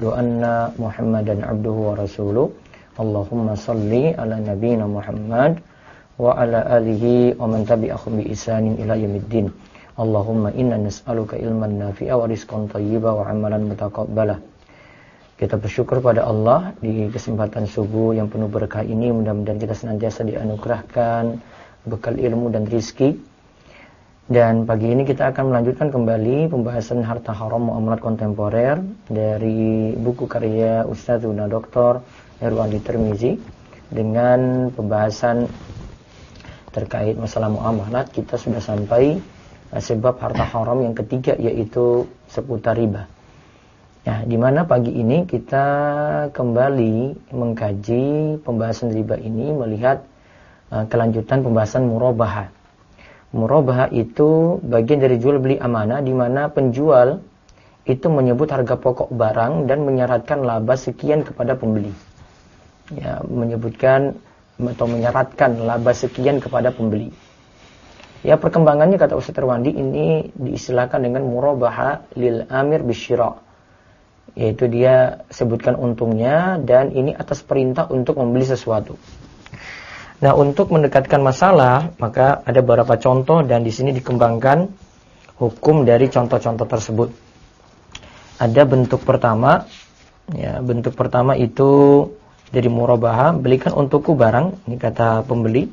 asyhadu anna Muhammadan abduhu wa rasuluh. Allahumma salli ala nabiyyina Muhammad wa ala alihi wa man tabi'ahum bi ihsanin ila yaumiddin. Allahumma inna nas'aluka ilman nafi'a wa rizqan thayyiba wa amalan mutaqabbala. Kita bersyukur pada Allah di kesempatan subuh yang penuh berkah ini. Mudah-mudahan kita senantiasa dianugerahkan bekal ilmu dan rizki. Dan pagi ini kita akan melanjutkan kembali pembahasan harta haram muamalat kontemporer dari buku karya Ustadzuna Dr. Irwandi Tirmizi. Dengan pembahasan terkait masalah muamalat, kita sudah sampai sebab harta haram yang ketiga, yaitu seputar riba. Nah, di mana pagi ini kita kembali mengkaji pembahasan riba ini melihat kelanjutan pembahasan murabahah. Murabahah itu bagian dari jual beli amanah, di mana penjual itu menyebut harga pokok barang dan menyaratkan laba sekian kepada pembeli. Ya, menyebutkan atau menyaratkan laba sekian kepada pembeli. Ya, perkembangannya kata Ustaz Irwandi ini diistilahkan dengan murabahah lil amir bisyira. Yaitu dia sebutkan untungnya dan ini atas perintah untuk membeli sesuatu. Nah, untuk mendekatkan masalah, maka ada beberapa contoh dan di sini dikembangkan hukum dari contoh-contoh tersebut. Ada bentuk pertama, ya, bentuk pertama itu dari murabahah, belikan untukku barang, ini kata pembeli.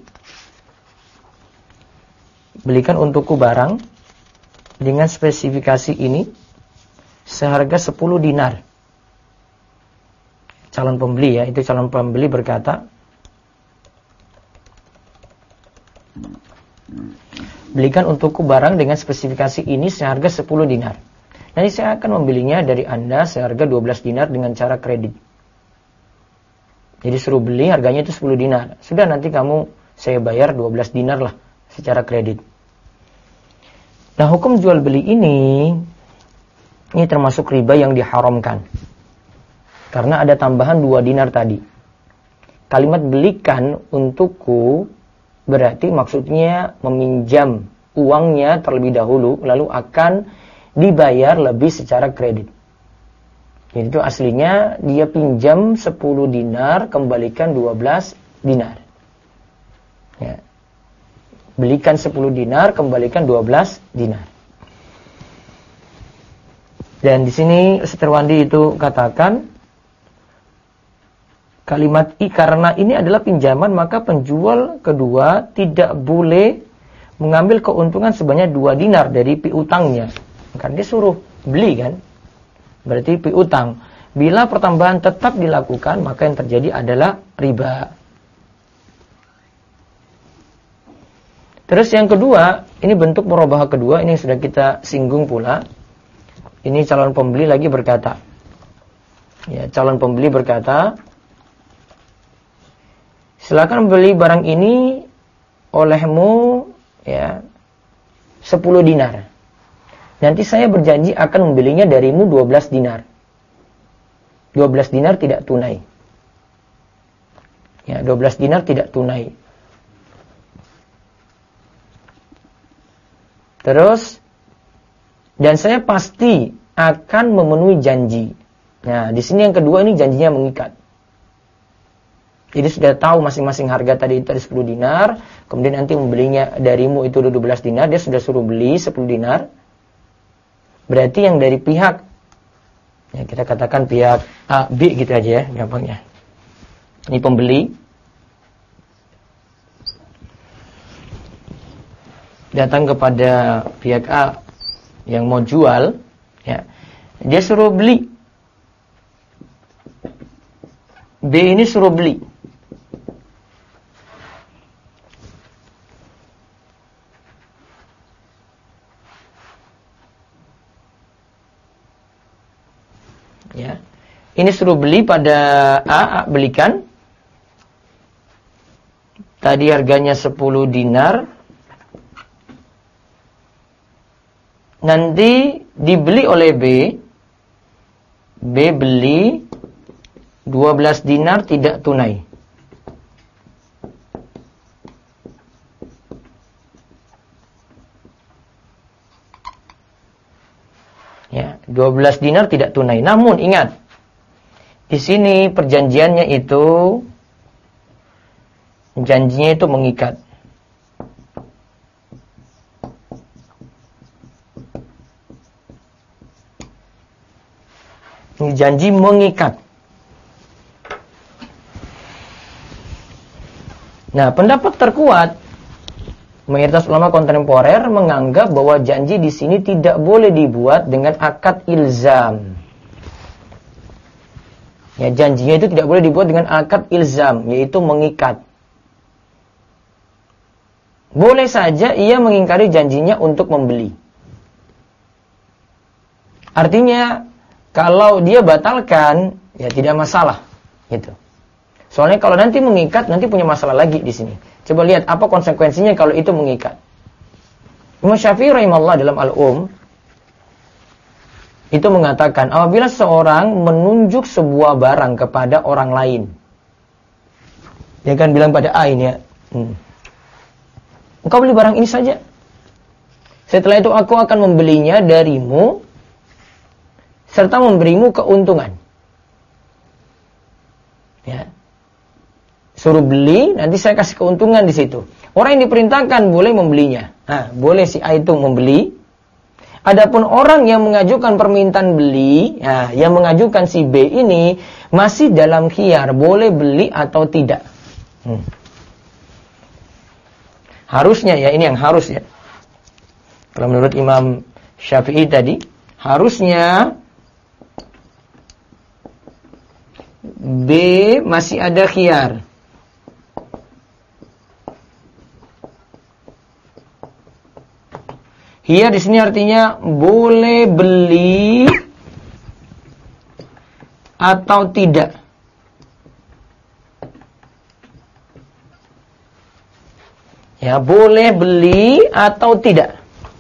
Belikan untukku barang dengan spesifikasi ini seharga 10 dinar. Calon pembeli, ya, itu calon pembeli berkata, belikan untukku barang dengan spesifikasi ini seharga 10 dinar. Nanti saya akan membelinya dari Anda seharga 12 dinar dengan cara kredit. Jadi suruh beli harganya itu 10 dinar. Sudah, nanti kamu saya bayar 12 dinar lah secara kredit. Nah, hukum jual beli ini termasuk riba yang diharamkan. Karena ada tambahan 2 dinar tadi. Kalimat belikan untukku berarti maksudnya meminjam uangnya terlebih dahulu, lalu akan dibayar lebih secara kredit. Jadi itu aslinya dia pinjam 10 dinar, kembalikan 12 dinar. Ya. Belikan 10 dinar, kembalikan 12 dinar. Dan di sini Ustaz Irwandi itu katakan kalimat karena ini adalah pinjaman, maka penjual kedua tidak boleh mengambil keuntungan sebanyak 2 dinar dari piutangnya. Karena dia suruh beli kan, berarti piutang. Bila pertambahan tetap dilakukan, maka yang terjadi adalah riba. Terus yang kedua, ini bentuk murabahah kedua, ini yang sudah kita singgung pula. Ini calon pembeli lagi berkata, ya, calon pembeli berkata, silakan beli barang ini olehmu, ya, 10 dinar. Nanti saya berjanji akan membelinya darimu 12 dinar. 12 dinar tidak tunai. Ya, 12 dinar tidak tunai. Terus, dan saya pasti akan memenuhi janji. Nah, di sini yang kedua ini janjinya mengikat. Jadi sudah tahu masing-masing harga tadi itu 10 dinar, kemudian nanti membelinya darimu itu 12 dinar, dia sudah suruh beli 10 dinar. Berarti yang dari pihak, ya kita katakan pihak A, B gitu aja ya, gampangnya. Ini pembeli datang kepada pihak A yang mau jual, ya. Dia suruh beli. B ini suruh beli. Ya. Ini suruh beli pada A belikan. Tadi harganya 10 dinar. Nanti dibeli oleh B. B beli 12 dinar tidak tunai. Ya, 12 dinar tidak tunai. Namun ingat, Di sini perjanjiannya itu, janjinya itu mengikat. Janji mengikat. Nah, pendapat terkuat mayoritas ulama kontemporer menganggap bahwa janji di sini tidak boleh dibuat dengan akad ilzam. Ya, janjinya itu tidak boleh dibuat dengan akad ilzam, yaitu mengikat. Boleh saja ia mengingkari janjinya untuk membeli. Artinya, kalau dia batalkan, ya tidak masalah, gitu. Soalnya kalau nanti mengikat, nanti punya masalah lagi di sini. Coba lihat apa konsekuensinya kalau itu mengikat. Imam Syafi'i rahimahullah dalam itu mengatakan, apabila seorang menunjuk sebuah barang kepada orang lain, dia kan bilang pada A ini ya, engkau beli barang ini saja. Setelah itu aku akan membelinya darimu, serta memberimu keuntungan. Ya. Suruh beli, nanti saya kasih keuntungan di situ. Orang yang diperintahkan boleh membelinya. Nah, boleh si A itu membeli. Adapun orang yang mengajukan permintaan beli, nah, yang mengajukan si B ini masih dalam khiyar, boleh beli atau tidak. Harusnya ya, ini yang harus ya. Kalau menurut Imam Syafi'i tadi, harusnya B masih ada khiyar. Khiyar di sini artinya boleh beli atau tidak. Ya, boleh beli atau tidak.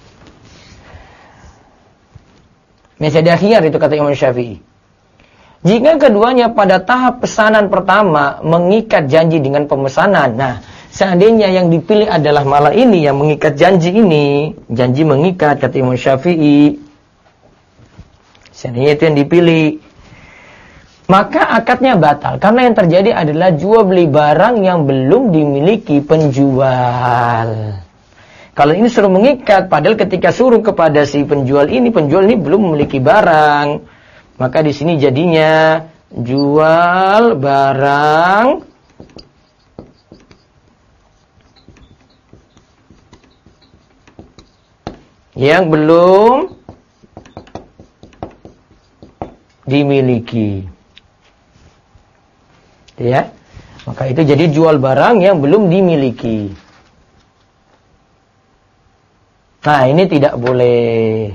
Masih ada khiyar itu kata Imam Syafi'i. Jika keduanya pada tahap pesanan pertama mengikat janji dengan pemesanan, nah seandainya yang dipilih adalah malah ini yang mengikat janji ini, janji mengikat kata Imam Syafi'i, seandainya itu yang dipilih, maka akadnya batal. Karena yang terjadi adalah jual beli barang yang belum dimiliki penjual. Kalau ini suruh mengikat, padahal ketika suruh kepada si penjual ini belum memiliki barang. Maka di sini jadinya jual barang yang belum dimiliki. Ya. Maka itu jadi jual barang yang belum dimiliki. Nah, ini tidak boleh.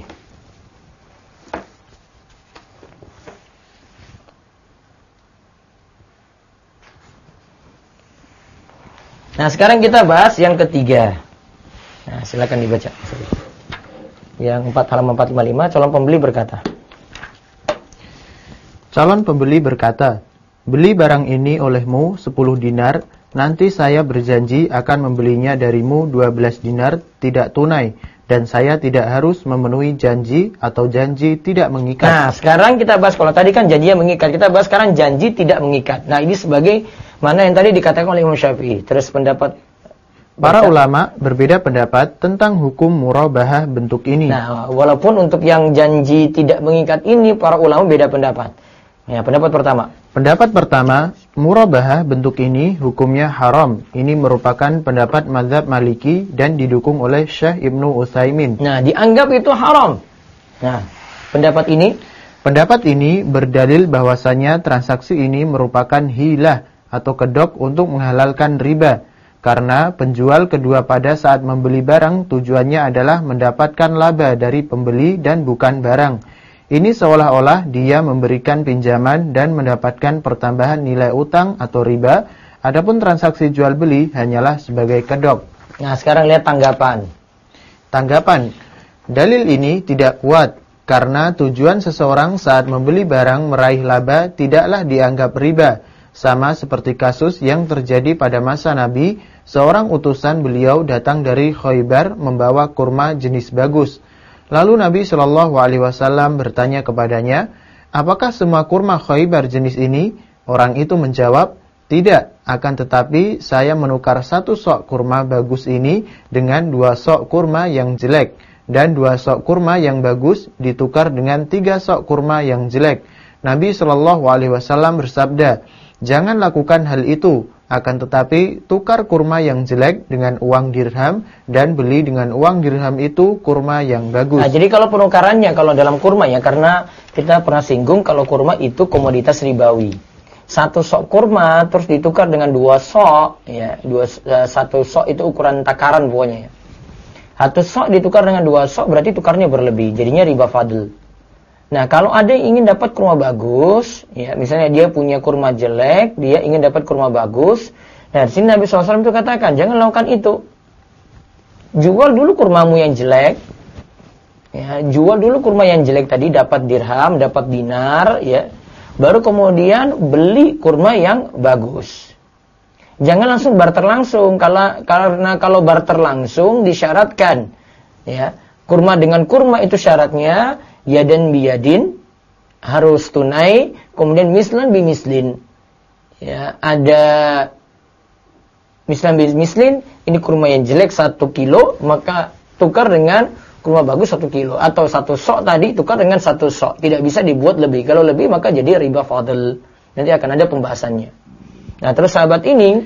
Nah, sekarang kita bahas yang ketiga. Nah, silakan dibaca. Yang 4 halaman 455, calon pembeli berkata. Calon pembeli berkata, beli barang ini olehmu 10 dinar, nanti saya berjanji akan membelinya darimu 12 dinar tidak tunai, dan saya tidak harus memenuhi janji atau janji tidak mengikat. Nah, sekarang kita bahas, kalau tadi kan janjinya mengikat, kita bahas sekarang janji tidak mengikat. Nah, ini sebagai mana yang tadi dikatakan oleh Imam Syafi'i. Terus pendapat para ulama berbeda pendapat tentang hukum murabahah bentuk ini. Nah, walaupun untuk yang janji tidak mengikat ini, para ulama beda pendapat. Ya, pendapat pertama. Pendapat pertama, murabahah bentuk ini hukumnya haram. Ini merupakan pendapat mazhab Maliki dan didukung oleh Syekh Ibnu Utsaimin. Nah, dianggap itu haram. Nah, pendapat ini berdalil bahwasanya transaksi ini merupakan hilah atau kedok untuk menghalalkan riba. Karena penjual kedua pada saat membeli barang tujuannya adalah mendapatkan laba dari pembeli dan bukan barang. Ini seolah-olah dia memberikan pinjaman dan mendapatkan pertambahan nilai utang atau riba. Adapun transaksi jual beli hanyalah sebagai kedok. Nah, sekarang lihat tanggapan. Dalil ini tidak kuat karena tujuan seseorang saat membeli barang meraih laba tidaklah dianggap riba. Sama seperti kasus yang terjadi pada masa Nabi, seorang utusan beliau datang dari Khaybar membawa kurma jenis bagus. Lalu Nabi SAW bertanya kepadanya, apakah semua kurma Khaybar jenis ini? Orang itu menjawab, tidak, akan tetapi saya menukar 1 sok kurma bagus ini dengan 2 sok kurma yang jelek, dan 2 sok kurma yang bagus ditukar dengan 3 sok kurma yang jelek. Nabi SAW bersabda, jangan lakukan hal itu, akan tetapi tukar kurma yang jelek dengan uang dirham dan beli dengan uang dirham itu kurma yang bagus. Nah, jadi kalau penukarannya, kalau dalam kurma ya, karena kita pernah singgung kalau kurma itu komoditas ribawi. 1 sok kurma terus ditukar dengan 2 sok, ya, 1 sok itu ukuran takaran pokoknya ya. 1 sok ditukar dengan 2 sok berarti tukarnya berlebih, jadinya riba fadl. Nah, kalau ada yang ingin dapat kurma bagus, ya, misalnya dia punya kurma jelek, dia ingin dapat kurma bagus. Nah, di sini Nabi SAW itu katakan, jangan lakukan itu. Jual dulu kurmamu yang jelek. Ya, jual dulu kurma yang jelek tadi, dapat dirham, dapat dinar, ya. Baru kemudian beli kurma yang bagus. Jangan langsung barter langsung, karena kalau barter langsung disyaratkan, ya, kurma dengan kurma itu syaratnya yadan biyadin, harus tunai, kemudian mislan bimislin. Ya, ada mislan bimislin, ini kurma yang jelek 1 kilo, maka tukar dengan kurma bagus 1 kilo. Atau 1 sok tadi tukar dengan 1 sok. Tidak bisa dibuat lebih. Kalau lebih maka jadi riba fadl. Nanti akan ada pembahasannya. Nah, terus sahabat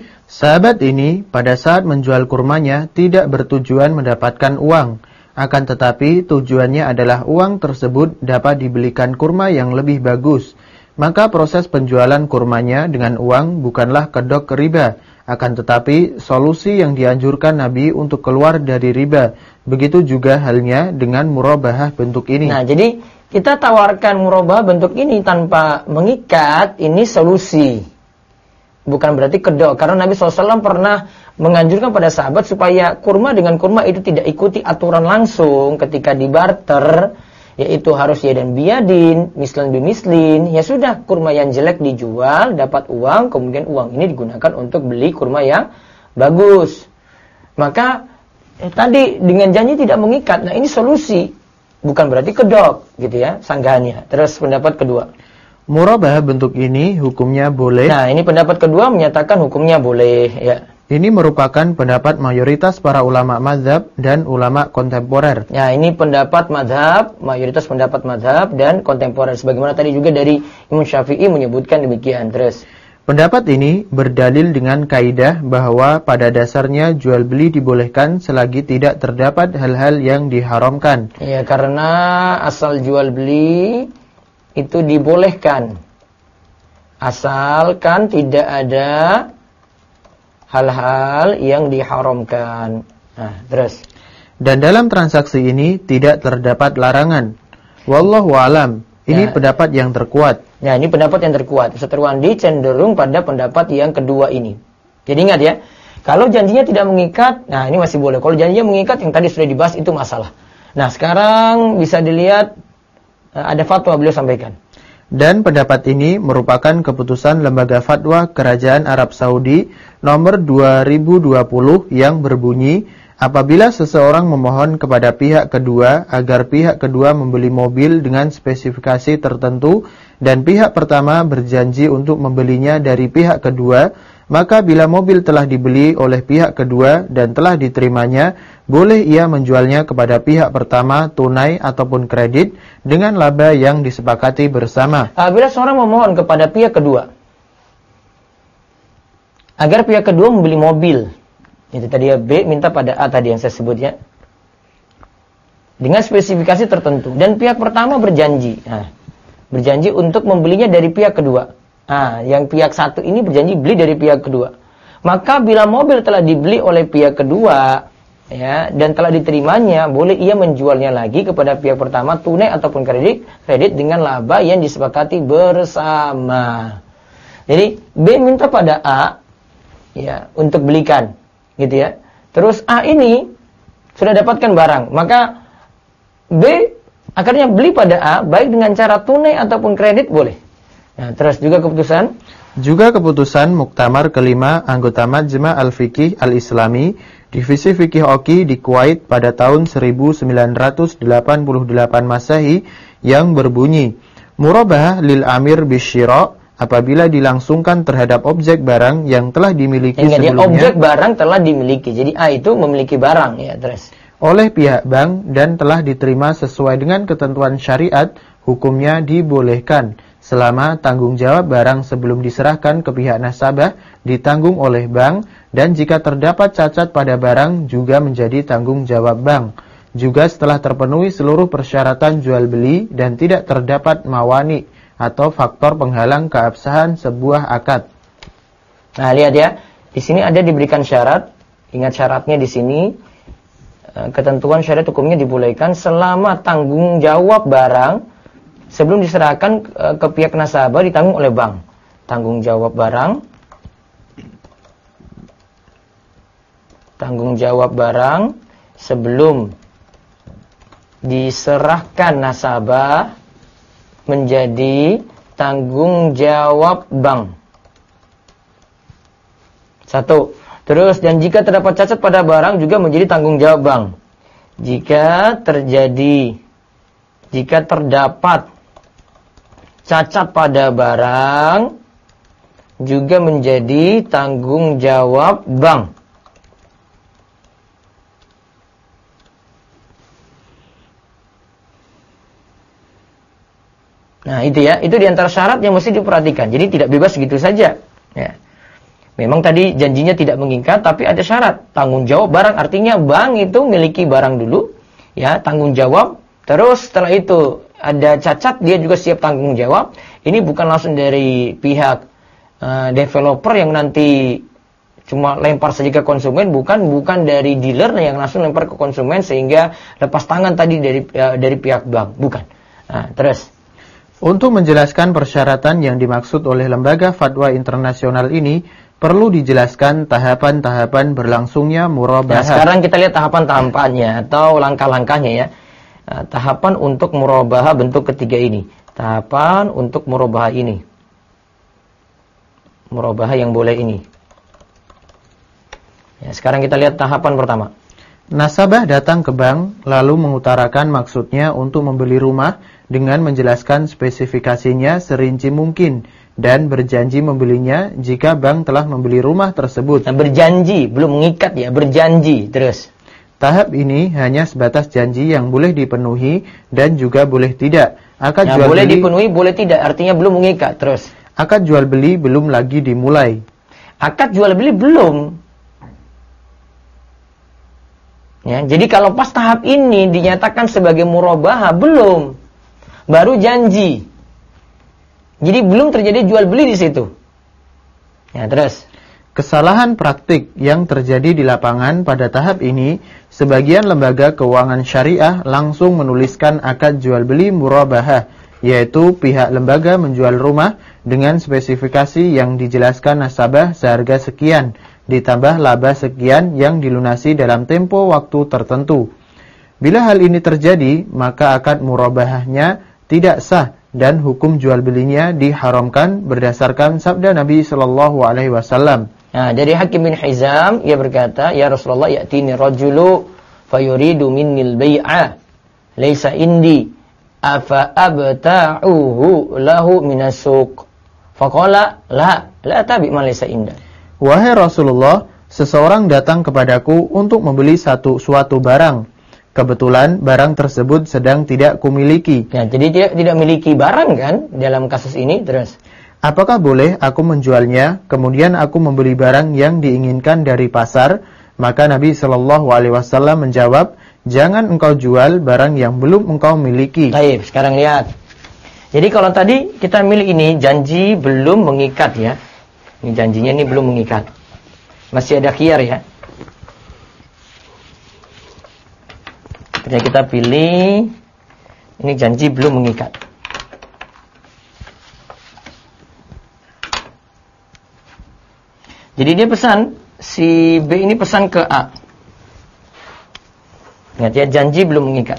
ini pada saat menjual kurmanya tidak bertujuan mendapatkan uang. Akan tetapi tujuannya adalah uang tersebut dapat dibelikan kurma yang lebih bagus. Maka proses penjualan kurmanya dengan uang bukanlah kedok riba. Akan tetapi solusi yang dianjurkan Nabi untuk keluar dari riba. Begitu juga halnya dengan murabahah bentuk ini. Nah, jadi kita tawarkan murabahah bentuk ini tanpa mengikat, ini solusi. Bukan berarti kedok. Karena Nabi SAW pernah menganjurkan pada sahabat supaya kurma dengan kurma itu tidak ikuti aturan langsung ketika dibarter, yaitu harus yadan biyadin, mislan bimislin. Ya sudah, kurma yang jelek dijual, dapat uang, kemudian uang ini digunakan untuk beli kurma yang bagus. Maka tadi dengan janji tidak mengikat. Nah, ini solusi, bukan berarti kedok, gitu ya, sanggahannya. Terus pendapat kedua, murabahah bentuk ini hukumnya boleh. Nah, ini pendapat kedua menyatakan hukumnya boleh, ya. Ini merupakan pendapat mayoritas para ulama mazhab dan ulama kontemporer. Ya, ini pendapat mazhab, mayoritas pendapat mazhab dan kontemporer. Sebagaimana tadi juga dari Imam Syafi'i menyebutkan demikian. Terus, pendapat ini berdalil dengan kaidah bahwa pada dasarnya jual beli dibolehkan selagi tidak terdapat hal-hal yang diharamkan. Ya, karena asal jual beli itu dibolehkan, asalkan tidak ada hal-hal yang diharamkan. Nah, terus. Dan dalam transaksi ini tidak terdapat larangan. Wallahu alam. Ini pendapat yang terkuat. Ya, ini pendapat yang terkuat. Ustaz Irwandi cenderung pada pendapat yang kedua ini. Jadi ingat ya, kalau janjinya tidak mengikat, nah ini masih boleh. Kalau janjinya mengikat, yang tadi sudah dibahas itu masalah. Nah, sekarang bisa dilihat ada fatwa beliau sampaikan. Dan pendapat ini merupakan keputusan Lembaga Fatwa Kerajaan Arab Saudi nomor 2020 yang berbunyi, apabila seseorang memohon kepada pihak kedua agar pihak kedua membeli mobil dengan spesifikasi tertentu dan pihak pertama berjanji untuk membelinya dari pihak kedua, maka bila mobil telah dibeli oleh pihak kedua dan telah diterimanya, boleh ia menjualnya kepada pihak pertama tunai ataupun kredit dengan laba yang disepakati bersama. Bila seorang memohon kepada pihak kedua agar pihak kedua membeli mobil, itu tadi ya, B minta pada A tadi yang saya sebut ya, dengan spesifikasi tertentu, dan pihak pertama berjanji, berjanji untuk membelinya dari pihak kedua. Yang pihak satu ini berjanji beli dari pihak kedua. Maka bila mobil telah dibeli oleh pihak kedua, ya, dan telah diterimanya, boleh ia menjualnya lagi kepada pihak pertama tunai ataupun kredit dengan laba yang disepakati bersama. Jadi B minta pada A, ya, untuk belikan, gitu ya. Terus A ini sudah dapatkan barang, maka B akhirnya beli pada A baik dengan cara tunai ataupun kredit boleh. Nah, terus juga keputusan Muktamar kelima anggota Majma' Al-Fiqih Al-Islami Divisi Fikih Oki di Kuwait pada tahun 1988 Masehi yang berbunyi, Murabahah lil amir bisyira apabila dilangsungkan terhadap objek barang yang telah dimiliki sebelumnya. Objek barang telah dimiliki. Jadi A itu memiliki barang ya, terus. Oleh pihak bank dan telah diterima sesuai dengan ketentuan syariat, hukumnya dibolehkan selama tanggung jawab barang sebelum diserahkan ke pihak nasabah ditanggung oleh bank, dan jika terdapat cacat pada barang juga menjadi tanggung jawab bank. Juga setelah terpenuhi seluruh persyaratan jual beli dan tidak terdapat mawani atau faktor penghalang keabsahan sebuah akad. Nah, lihat ya. Di sini ada diberikan syarat. Ingat syaratnya di sini. Ketentuan syariat hukumnya dibolehkan selama tanggung jawab barang sebelum diserahkan ke pihak nasabah ditanggung oleh bank. Tanggung jawab barang sebelum diserahkan nasabah menjadi tanggung jawab bank. 1. Terus, dan jika terdapat cacat pada barang juga menjadi tanggung jawab bank. Jika terdapat cacat pada barang juga menjadi tanggung jawab bank. Nah, itu ya, itu diantara syarat yang mesti diperhatikan. Jadi tidak bebas gitu saja. Ya. Memang tadi janjinya tidak mengikat, tapi ada syarat. Tanggung jawab barang, artinya bank itu miliki barang dulu, ya, tanggung jawab. Terus setelah itu ada cacat, dia juga siap tanggung jawab. Ini bukan langsung dari pihak developer yang nanti cuma lempar saja ke konsumen, bukan dari dealer yang langsung lempar ke konsumen sehingga lepas tangan tadi dari pihak bank, bukan. Nah, terus. Untuk menjelaskan persyaratan yang dimaksud oleh Lembaga Fatwa Internasional ini, perlu dijelaskan tahapan-tahapan berlangsungnya murabahah. Nah, sekarang kita lihat tahapan-tahapannya atau langkah-langkahnya ya. Nah, tahapan untuk murabahah bentuk ketiga ini. Tahapan untuk murabahah ini. Murabahah yang boleh ini. Ya, sekarang kita lihat tahapan pertama. Nasabah datang ke bank lalu mengutarakan maksudnya untuk membeli rumah dengan menjelaskan spesifikasinya serinci mungkin dan berjanji membelinya jika bank telah membeli rumah tersebut. Nah, berjanji, belum mengikat ya, berjanji. Terus. Tahap ini hanya sebatas janji yang boleh dipenuhi dan juga boleh tidak. Akad jual boleh beli dipenuhi, boleh tidak, artinya belum mengikat. Terus. Akad jual beli belum lagi dimulai. Akad jual beli belum. Ya, jadi kalau pas tahap ini dinyatakan sebagai murabahah, belum. Baru janji. Jadi belum terjadi jual beli di situ. Ya, terus. Kesalahan praktik yang terjadi di lapangan pada tahap ini, sebagian lembaga keuangan syariah langsung menuliskan akad jual beli murabahah, yaitu pihak lembaga menjual rumah dengan spesifikasi yang dijelaskan nasabah seharga sekian, ditambah laba sekian yang dilunasi dalam tempo waktu tertentu. Bila hal ini terjadi, maka akad murabahahnya tidak sah dan hukum jual belinya diharamkan berdasarkan sabda Nabi sallallahu alaihi wasallam. Nah, dari Hakim bin Hizam ia berkata, "Ya Rasulullah, ya'tini rajulu fayuridu minnil bai'a laisa indi afa abta'uhu lahu minasuq." Faqala, la tabi ma laysa inda. Wahai Rasulullah, seseorang datang kepadaku untuk membeli suatu barang. Kebetulan barang tersebut sedang tidak kumiliki. Ya, jadi dia tidak memiliki barang kan dalam kasus ini. Terus, apakah boleh aku menjualnya, kemudian aku membeli barang yang diinginkan dari pasar? Maka Nabi Shallallahu Alaihi Wasallam menjawab, jangan engkau jual barang yang belum engkau miliki. Baik, sekarang lihat. Jadi kalau tadi kita milih ini, janji belum mengikat ya. Ini janjinya ini belum mengikat. Masih ada khiyar ya. Ketika kita pilih, ini janji belum mengikat. Jadi dia pesan, si B ini pesan ke A. Ingat ya, janji belum mengikat.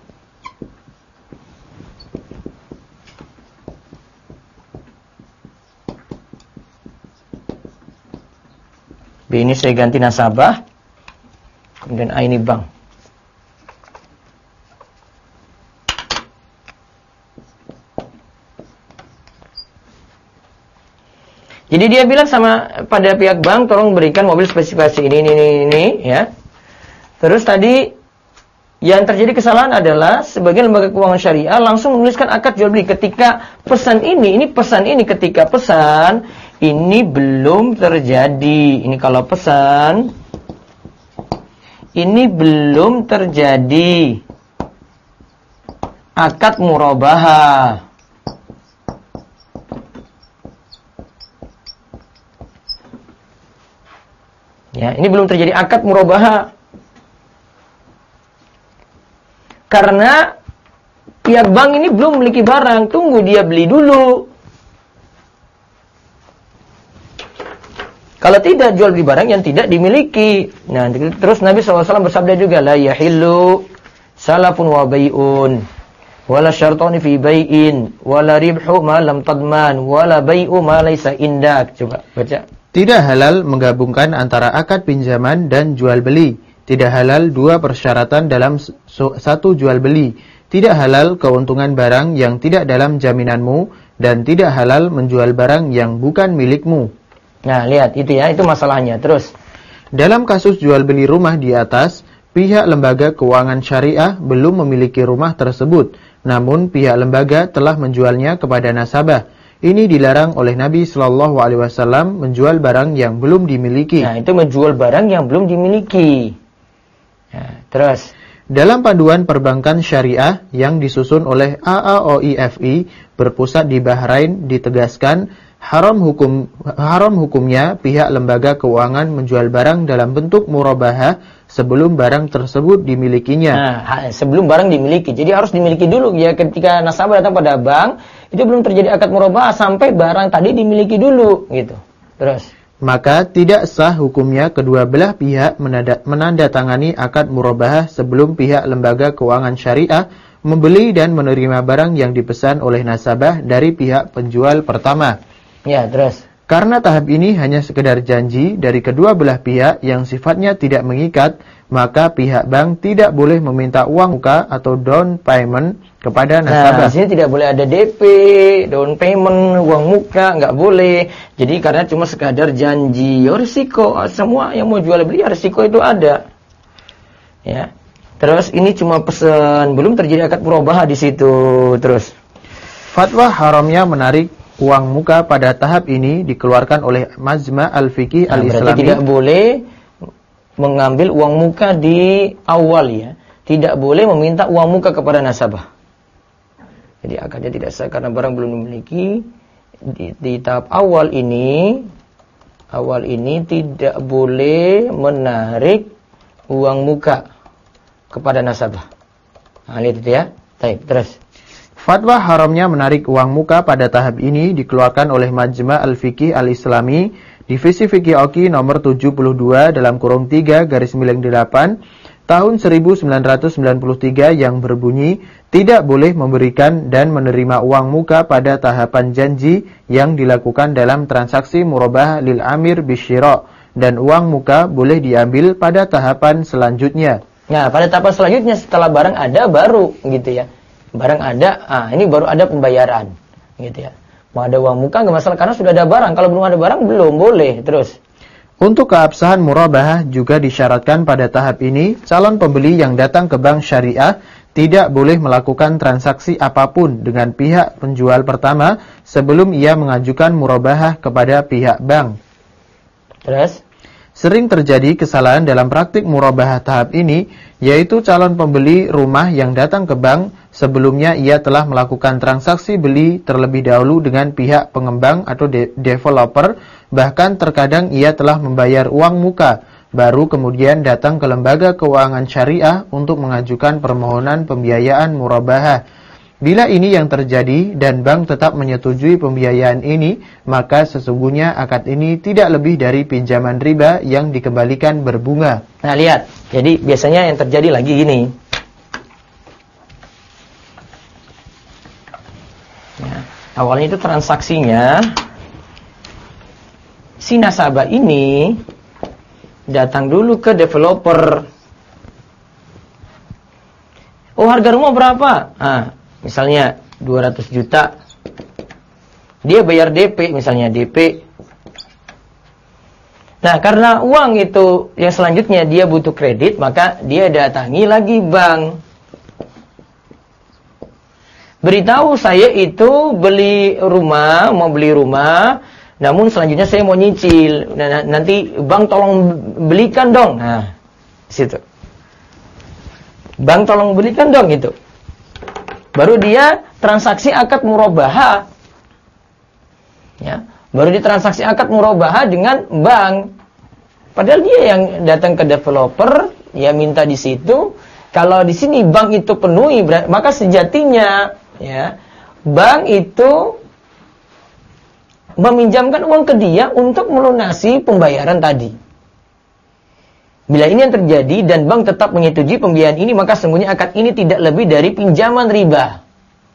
B ini saya ganti nasabah, kemudian A ini bank. Jadi dia bilang sama pada pihak bank, tolong berikan mobil spesifikasi ini, ya. Terus tadi yang terjadi kesalahan adalah sebagian lembaga keuangan syariah langsung menuliskan akad jual beli ketika pesan ini ketika pesan ini belum terjadi. Ini kalau pesan ini belum terjadi akad murabahah. Ya, ini belum terjadi akad murabahah. Karena pihak bank ini belum memiliki barang, tunggu dia beli dulu. Kalau tidak, jual beli barang yang tidak dimiliki. Nah, terus Nabi SAW bersabda juga, la yahillu salafun wa bai'un, wala syartani fi bai'in, wala ribhu ma lam tadman, wala bai'u ma laysa indak. Coba baca. Tidak halal menggabungkan antara akad pinjaman dan jual beli. Tidak halal dua persyaratan dalam satu jual beli. Tidak halal keuntungan barang yang tidak dalam jaminanmu. Dan tidak halal menjual barang yang bukan milikmu. Nah, lihat itu ya, itu masalahnya. Terus, dalam kasus jual beli rumah di atas, pihak lembaga keuangan syariah belum memiliki rumah tersebut. Namun pihak lembaga telah menjualnya kepada nasabah. Ini dilarang oleh Nabi SAW menjual barang yang belum dimiliki. Nah, itu menjual barang yang belum dimiliki. Nah, terus. Dalam panduan perbankan syariah yang disusun oleh AAOIFI berpusat di Bahrain ditegaskan haram hukumnya pihak lembaga keuangan menjual barang dalam bentuk murabahah sebelum barang tersebut dimilikinya. Nah, sebelum barang dimiliki. Jadi harus dimiliki dulu ya, ketika nasabah datang pada bank, itu belum terjadi akad murabahah sampai barang tadi dimiliki dulu gitu. Terus, maka tidak sah hukumnya kedua belah pihak menandatangani akad murabahah sebelum pihak lembaga keuangan syariah membeli dan menerima barang yang dipesan oleh nasabah dari pihak penjual pertama. Ya, terus. Karena tahap ini hanya sekedar janji dari kedua belah pihak yang sifatnya tidak mengikat, maka pihak bank tidak boleh meminta uang muka atau down payment kepada nasabah. Nah, di sini tidak boleh ada DP, down payment, uang muka, nggak boleh. Jadi karena cuma sekadar janji, ya risiko. Semua yang mau jual beli, ya risiko itu ada. Ya. Terus ini cuma pesan, belum terjadi akad murabahah di situ. Terus, fatwa haramnya menarik uang muka pada tahap ini dikeluarkan oleh Majma' Al-Fiqih Al-Islami. Berarti tidak boleh mengambil uang muka di awal ya. Tidak boleh meminta uang muka kepada nasabah. Jadi akadnya tidak sah karena barang belum dimiliki. Di tahap awal ini tidak boleh menarik uang muka kepada nasabah. Nah, lihat itu ya. Baik, terus. Fatwa haramnya menarik uang muka pada tahap ini dikeluarkan oleh Majma' Al-Fiqih Al-Islami, Divisi Fikih Oki nomor 72 dalam kurung 3 garis miring 8 tahun 1993 yang berbunyi tidak boleh memberikan dan menerima uang muka pada tahapan janji yang dilakukan dalam transaksi murabahah lil amir bisyira, dan uang muka boleh diambil pada tahapan selanjutnya. Nah, pada tahapan selanjutnya setelah barang ada baru gitu ya. Barang ada, ini baru ada pembayaran, gitu ya. Mau ada uang muka nggak masalah karena sudah ada barang. Kalau belum ada barang belum boleh. Terus, untuk keabsahan murabahah juga disyaratkan pada tahap ini calon pembeli yang datang ke bank syariah tidak boleh melakukan transaksi apapun dengan pihak penjual pertama sebelum ia mengajukan murabahah kepada pihak bank. Terus, sering terjadi kesalahan dalam praktik murabahah tahap ini, yaitu calon pembeli rumah yang datang ke bank sebelumnya ia telah melakukan transaksi beli terlebih dahulu dengan pihak pengembang atau developer, bahkan terkadang ia telah membayar uang muka, baru kemudian datang ke lembaga keuangan syariah untuk mengajukan permohonan pembiayaan murabahah. Bila ini yang terjadi dan bank tetap menyetujui pembiayaan ini, maka sesungguhnya akad ini tidak lebih dari pinjaman riba yang dikembalikan berbunga. Nah, lihat. Jadi biasanya yang terjadi lagi gini. Ya, awalnya itu transaksinya si nasabah ini datang dulu ke developer. Oh, harga rumah berapa? Misalnya 200 juta. Dia bayar DP, misalnya DP Nah, karena uang itu yang selanjutnya dia butuh kredit, maka dia datangi lagi bank. Beritahu saya itu mau beli rumah, namun selanjutnya saya mau nyicil. Nah, nanti bank tolong belikan dong. Nah, situ. Bank tolong belikan dong itu. Baru dia transaksi akad murabahah. Ya, baru dia transaksi akad murabahah dengan bank. Padahal dia yang datang ke developer, ya minta di situ. Kalau di sini bank itu penuhi, maka sejatinya ya bank itu meminjamkan uang ke dia untuk melunasi pembayaran tadi. Bila ini yang terjadi dan bank tetap menyetujui pembiayaan ini, maka sesungguhnya akad ini tidak lebih dari pinjaman riba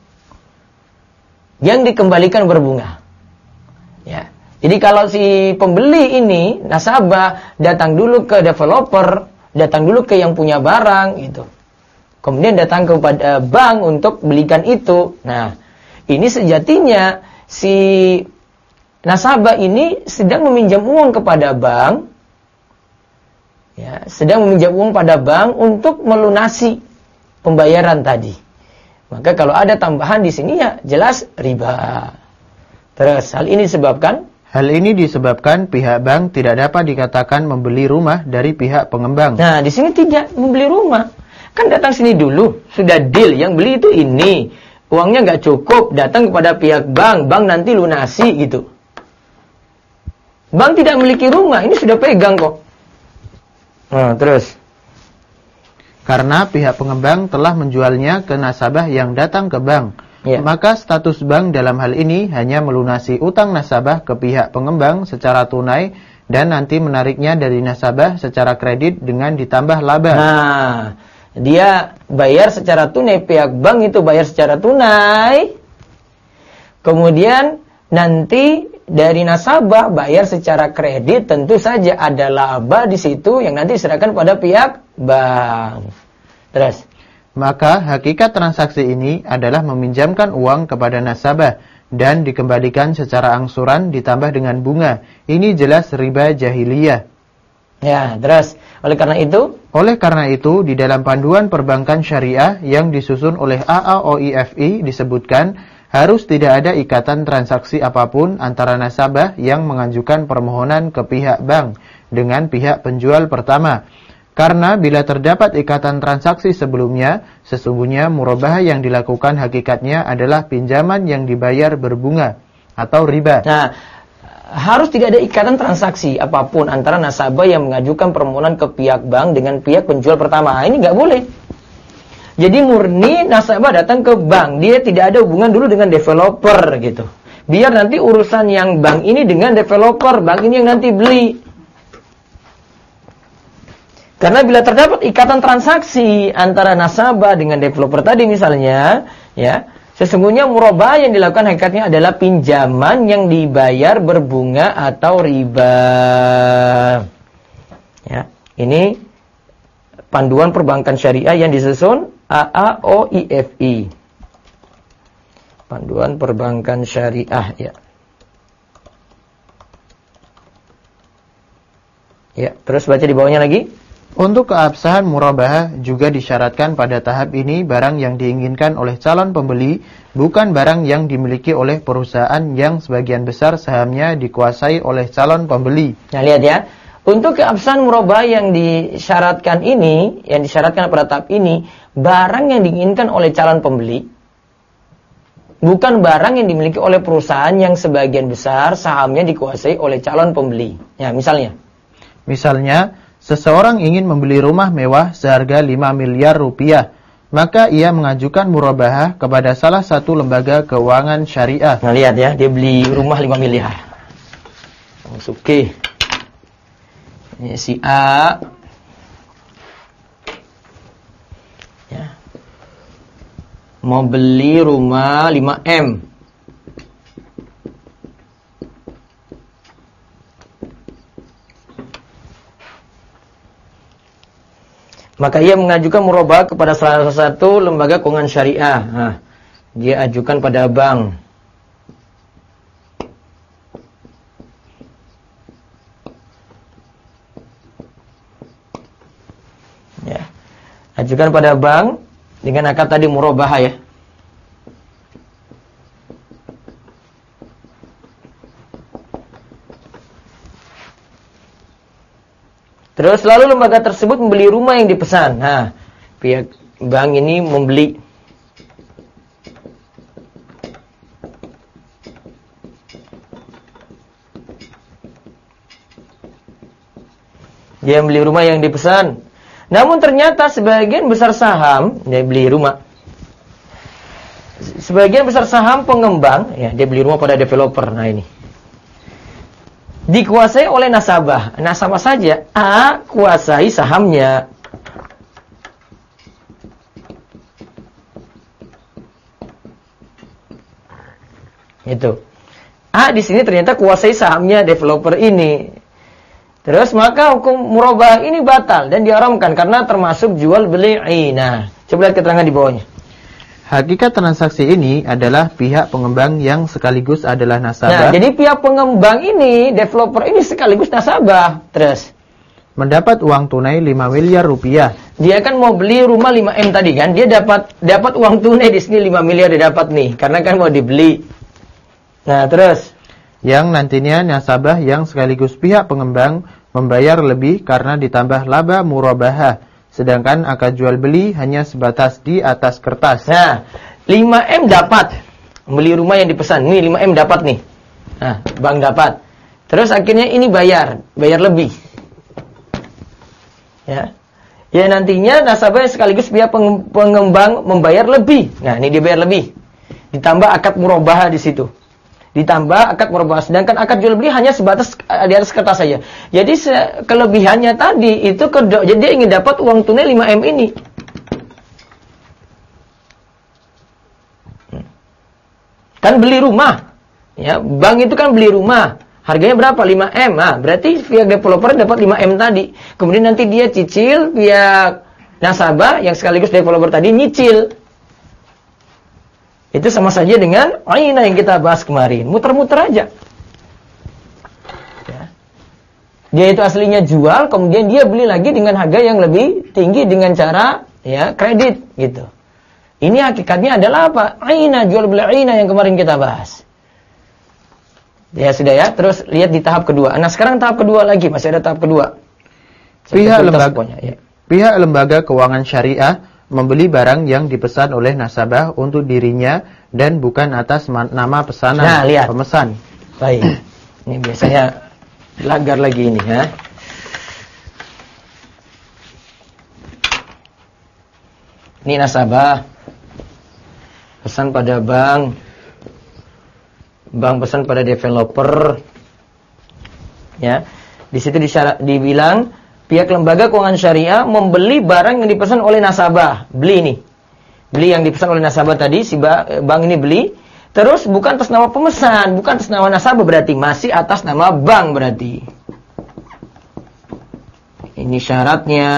yang dikembalikan berbunga. Ya. Jadi kalau si pembeli ini, nasabah, datang dulu ke developer, datang dulu ke yang punya barang, gitu. Kemudian datang kepada bank untuk belikan itu. Nah, ini sejatinya si nasabah ini sedang meminjam uang kepada bank, ya, sedang meminjam uang pada bank untuk melunasi pembayaran tadi. Maka kalau ada tambahan di sini ya jelas riba. Terus hal ini disebabkan pihak bank tidak dapat dikatakan membeli rumah dari pihak pengembang. Nah, di sini tidak membeli rumah. Kan datang sini dulu, sudah deal, yang beli itu ini. Uangnya nggak cukup, datang kepada pihak bank nanti lunasi gitu. Bank tidak memiliki rumah, ini sudah pegang kok. Nah, terus. Karena pihak pengembang telah menjualnya ke nasabah yang datang ke bank. Ya. Maka status bank dalam hal ini hanya melunasi utang nasabah ke pihak pengembang secara tunai dan nanti menariknya dari nasabah secara kredit dengan ditambah laba. Nah, dia bayar secara tunai, pihak bank itu bayar secara tunai. Kemudian nanti dari nasabah bayar secara kredit, tentu saja ada laba di situ yang nanti diserahkan pada pihak bank. Terus maka hakikat transaksi ini adalah meminjamkan uang kepada nasabah dan dikembalikan secara angsuran ditambah dengan bunga. Ini jelas riba jahiliyah. Ya, terus oleh karena itu di dalam panduan perbankan syariah yang disusun oleh AAOIFI disebutkan harus tidak ada ikatan transaksi apapun antara nasabah yang mengajukan permohonan ke pihak bank dengan pihak penjual pertama. Karena bila terdapat ikatan transaksi sebelumnya, sesungguhnya murabahah yang dilakukan hakikatnya adalah pinjaman yang dibayar berbunga atau riba. Nah, harus tidak ada ikatan transaksi apapun antara nasabah yang mengajukan permohonan ke pihak bank dengan pihak penjual pertama. Nah, ini nggak boleh. Jadi murni nasabah datang ke bank, dia tidak ada hubungan dulu dengan developer gitu. Biar nanti urusan yang bank ini dengan developer, bank ini yang nanti beli. Karena bila terdapat ikatan transaksi antara nasabah dengan developer tadi misalnya, ya, sesungguhnya murabahah yang dilakukan hakikatnya adalah pinjaman yang dibayar berbunga atau riba. Ya, ini panduan perbankan syariah yang disusun AAOIFI. Panduan perbankan syariah, ya. Ya, terus baca di bawahnya lagi. Untuk keabsahan murabahah juga disyaratkan pada tahap ini barang yang diinginkan oleh calon pembeli bukan barang yang dimiliki oleh perusahaan yang sebagian besar sahamnya dikuasai oleh calon pembeli. Nah, lihat ya. Untuk keabsahan murabahah yang disyaratkan pada tahap ini, barang yang diinginkan oleh calon pembeli bukan barang yang dimiliki oleh perusahaan yang sebagian besar sahamnya dikuasai oleh calon pembeli. Ya, misalnya seseorang ingin membeli rumah mewah seharga 5 miliar rupiah, maka ia mengajukan murabahah kepada salah satu lembaga keuangan syariah. Nah, lihat ya, dia beli rumah 5 miliar. Oke. Ini si A. Ya. Mau beli rumah 5M. Maka ia mengajukan murabahah kepada salah satu lembaga keuangan syariah. Nah, dia ajukan pada bank. Ajukan pada bank dengan akad tadi murabahah ya. Terus lalu lembaga tersebut membeli rumah yang dipesan. Nah, pihak bank ini membeli. Dia membeli rumah yang dipesan. Namun ternyata sebagian besar saham, dia beli rumah. Sebagian besar saham pengembang, ya dia beli rumah pada developer. Nah ini. Dikuasai oleh nasabah. Nasabah saja A kuasai sahamnya. Itu. A di sini ternyata kuasai sahamnya developer ini. Terus maka hukum murabahah ini batal dan diharamkan karena termasuk jual beli aina. Coba lihat keterangan di bawahnya. Hakikat transaksi ini adalah pihak pengembang yang sekaligus adalah nasabah. Nah, jadi pihak pengembang ini, developer ini sekaligus nasabah. Terus mendapat uang tunai 5 miliar rupiah. Dia kan mau beli rumah 5M tadi kan. Dia dapat uang tunai di sini 5 miliar dia dapat nih karena kan mau dibeli. Nah, terus yang nantinya nasabah yang sekaligus pihak pengembang membayar lebih karena ditambah laba murabahah. Sedangkan akad jual beli hanya sebatas di atas kertas. Nah, 5M dapat beli rumah yang dipesan. Nih 5M dapat nih. Nah, bank dapat. Terus akhirnya ini bayar lebih. Ya. Ya nantinya nasabah sekaligus pihak pengembang membayar lebih. Nah, ini dia bayar lebih. Ditambah akad murabahah di situ. Ditambah akad murabahah. Sedangkan akad jual beli hanya sebatas di atas kertas saja. Jadi kelebihannya tadi itu kedok. Jadi dia ingin dapat uang tunai 5M ini. Kan beli rumah. Ya, bank itu kan beli rumah. Harganya berapa? 5M. Nah, berarti pihak developer dapat 5M tadi. Kemudian nanti dia cicil, pihak nasabah yang sekaligus developer tadi nyicil. Itu sama saja dengan aina yang kita bahas kemarin. Muter-muter aja. Ya. Dia itu aslinya jual, kemudian dia beli lagi dengan harga yang lebih tinggi dengan cara ya kredit gitu. Ini hakikatnya adalah apa? Aina, jual beli aina yang kemarin kita bahas. Ya sudah ya. Terus lihat di tahap kedua. Nah sekarang tahap kedua lagi, masih ada tahap kedua. Pihak lembaga keuangan syariah membeli barang yang dipesan oleh nasabah untuk dirinya dan bukan atas nama pesanan pemesan. Baik. Ini biasanya langgar lagi ini ya. Ini nasabah pesan pada bank. Bank pesan pada developer. Ya. Di situ dibilang pihak lembaga keuangan syariah membeli barang yang dipesan oleh nasabah. Beli ini. Beli yang dipesan oleh nasabah tadi, si bank ini beli. Terus bukan atas nama pemesan, bukan atas nama nasabah berarti. Masih atas nama bank berarti. Ini syaratnya.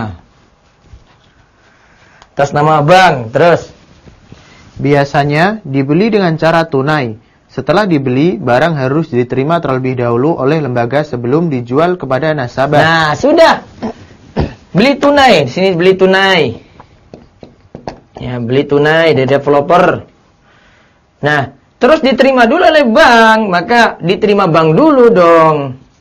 Atas nama bank. Terus. Biasanya dibeli dengan cara tunai. Setelah dibeli, barang harus diterima terlebih dahulu oleh lembaga sebelum dijual kepada nasabah. Nah, sudah. Beli tunai. Di sini beli tunai. Ya, beli tunai dari developer. Nah, terus diterima dulu oleh bank. Maka diterima bank dulu dong.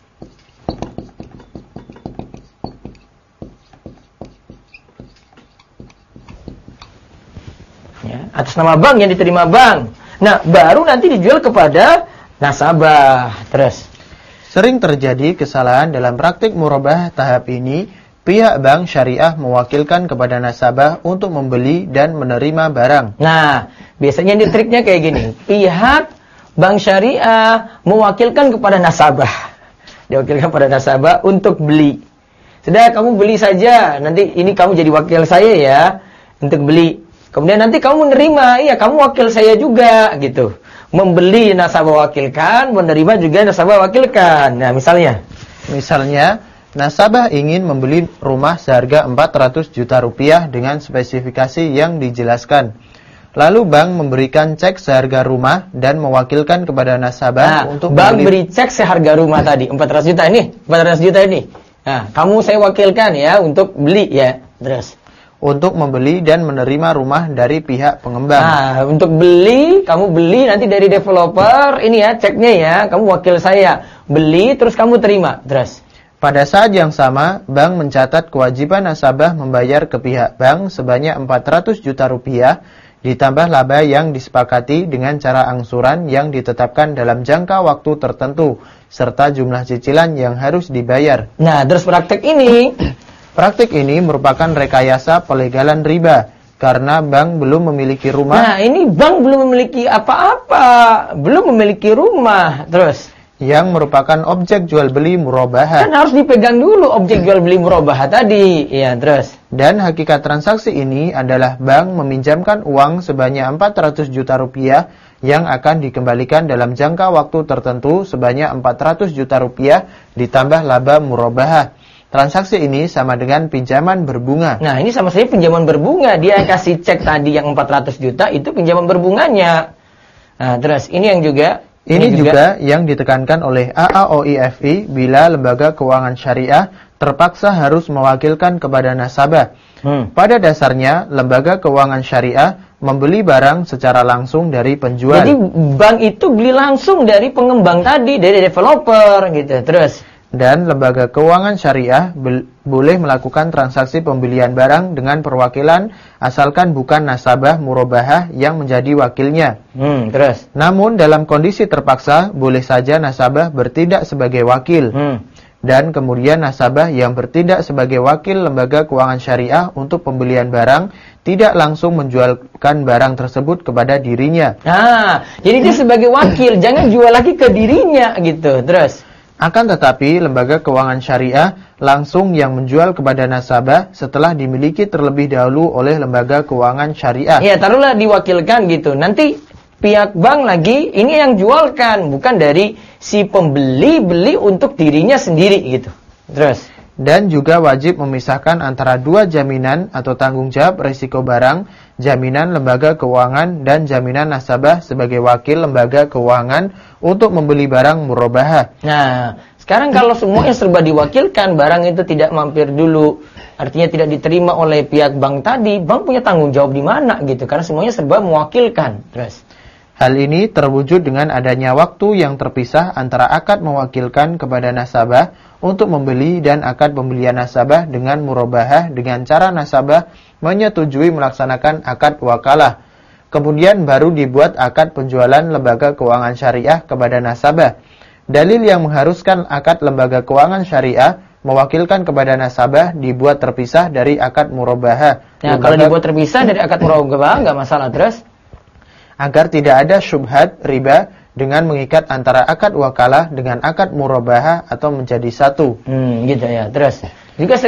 Ya, atas nama bank yang diterima bank. Nah, baru nanti dijual kepada nasabah. Terus. Sering terjadi kesalahan dalam praktik murabahah tahap ini. Pihak bank syariah mewakilkan kepada nasabah untuk membeli dan menerima barang. Nah, biasanya ini triknya kayak gini. Pihak bank syariah mewakilkan kepada nasabah. Diwakilkan kepada nasabah untuk beli. Sudah, kamu beli saja. Nanti ini kamu jadi wakil saya ya. Untuk beli. Kemudian nanti kamu menerima, iya kamu wakil saya juga gitu. Membeli nasabah wakilkan, menerima juga nasabah wakilkan. Nah, misalnya nasabah ingin membeli rumah seharga 400 juta rupiah dengan spesifikasi yang dijelaskan. Lalu bank memberikan cek seharga rumah dan mewakilkan kepada nasabah untuk bank beri cek seharga rumah tadi 400 juta ini, 400 juta ini. Nah, kamu saya wakilkan ya untuk beli ya. Terus untuk membeli dan menerima rumah dari pihak pengembang. Nah, untuk beli, kamu beli nanti dari developer, ini ya ceknya ya, kamu wakil saya. Beli terus kamu terima, terus. Pada saat yang sama, bank mencatat kewajiban nasabah membayar ke pihak bank sebanyak 400 juta rupiah, ditambah laba yang disepakati dengan cara angsuran yang ditetapkan dalam jangka waktu tertentu, serta jumlah cicilan yang harus dibayar. Nah, terus Praktik ini merupakan rekayasa pelegalan riba, karena bank belum memiliki rumah. Nah, ini bank belum memiliki apa-apa, belum memiliki rumah, terus. Yang merupakan objek jual beli murabahah. Kan harus dipegang dulu objek jual beli murabahah tadi, ya terus. Dan hakikat transaksi ini adalah bank meminjamkan uang sebanyak 400 juta rupiah yang akan dikembalikan dalam jangka waktu tertentu sebanyak 400 juta rupiah ditambah laba murabahah. Transaksi ini sama dengan pinjaman berbunga. Nah, ini sama saja pinjaman berbunga. Dia yang kasih cek tadi yang 400 juta itu pinjaman berbunganya. Nah, terus ini yang juga Ini juga yang ditekankan oleh AAOIFI bila lembaga keuangan syariah terpaksa harus mewakilkan kepada nasabah. Pada dasarnya, lembaga keuangan syariah membeli barang secara langsung dari penjual. Jadi bank itu beli langsung dari pengembang tadi, dari developer gitu. Terus. Dan lembaga keuangan syariah boleh melakukan transaksi pembelian barang dengan perwakilan asalkan bukan nasabah murabahah yang menjadi wakilnya. Terus. Namun dalam kondisi terpaksa boleh saja nasabah bertindak sebagai wakil. Dan kemudian nasabah yang bertindak sebagai wakil lembaga keuangan syariah untuk pembelian barang tidak langsung menjualkan barang tersebut kepada dirinya. Nah, jadi dia sebagai wakil, jangan jual lagi ke dirinya gitu. Terus. Akan tetapi, lembaga keuangan syariah langsung yang menjual kepada nasabah setelah dimiliki terlebih dahulu oleh lembaga keuangan syariah. Ya, taruhlah diwakilkan gitu. Nanti pihak bank lagi, ini yang jualkan, bukan dari si pembeli beli untuk dirinya sendiri gitu. Terus. Dan juga wajib memisahkan antara dua jaminan atau tanggung jawab risiko barang, jaminan lembaga keuangan dan jaminan nasabah sebagai wakil lembaga keuangan untuk membeli barang murabahah. Nah, sekarang kalau semuanya serba diwakilkan, barang itu tidak mampir dulu, artinya tidak diterima oleh pihak bank tadi, bank punya tanggung jawab di mana gitu, karena semuanya serba mewakilkan. Terus. Hal ini terwujud dengan adanya waktu yang terpisah antara akad mewakilkan kepada nasabah untuk membeli dan akad pembelian nasabah dengan murabahah dengan cara nasabah menyetujui melaksanakan akad wakalah. Kemudian baru dibuat akad penjualan lembaga keuangan syariah kepada nasabah. Dalil yang mengharuskan akad lembaga keuangan syariah mewakilkan kepada nasabah dibuat terpisah dari akad murabahah. Nah, kalau dibuat terpisah dari akad murabahah nggak masalah. Terus. Agar tidak ada syubhat riba dengan mengikat antara akad wakalah dengan akad murabahah atau menjadi satu. Gitu ya. Terus. Juga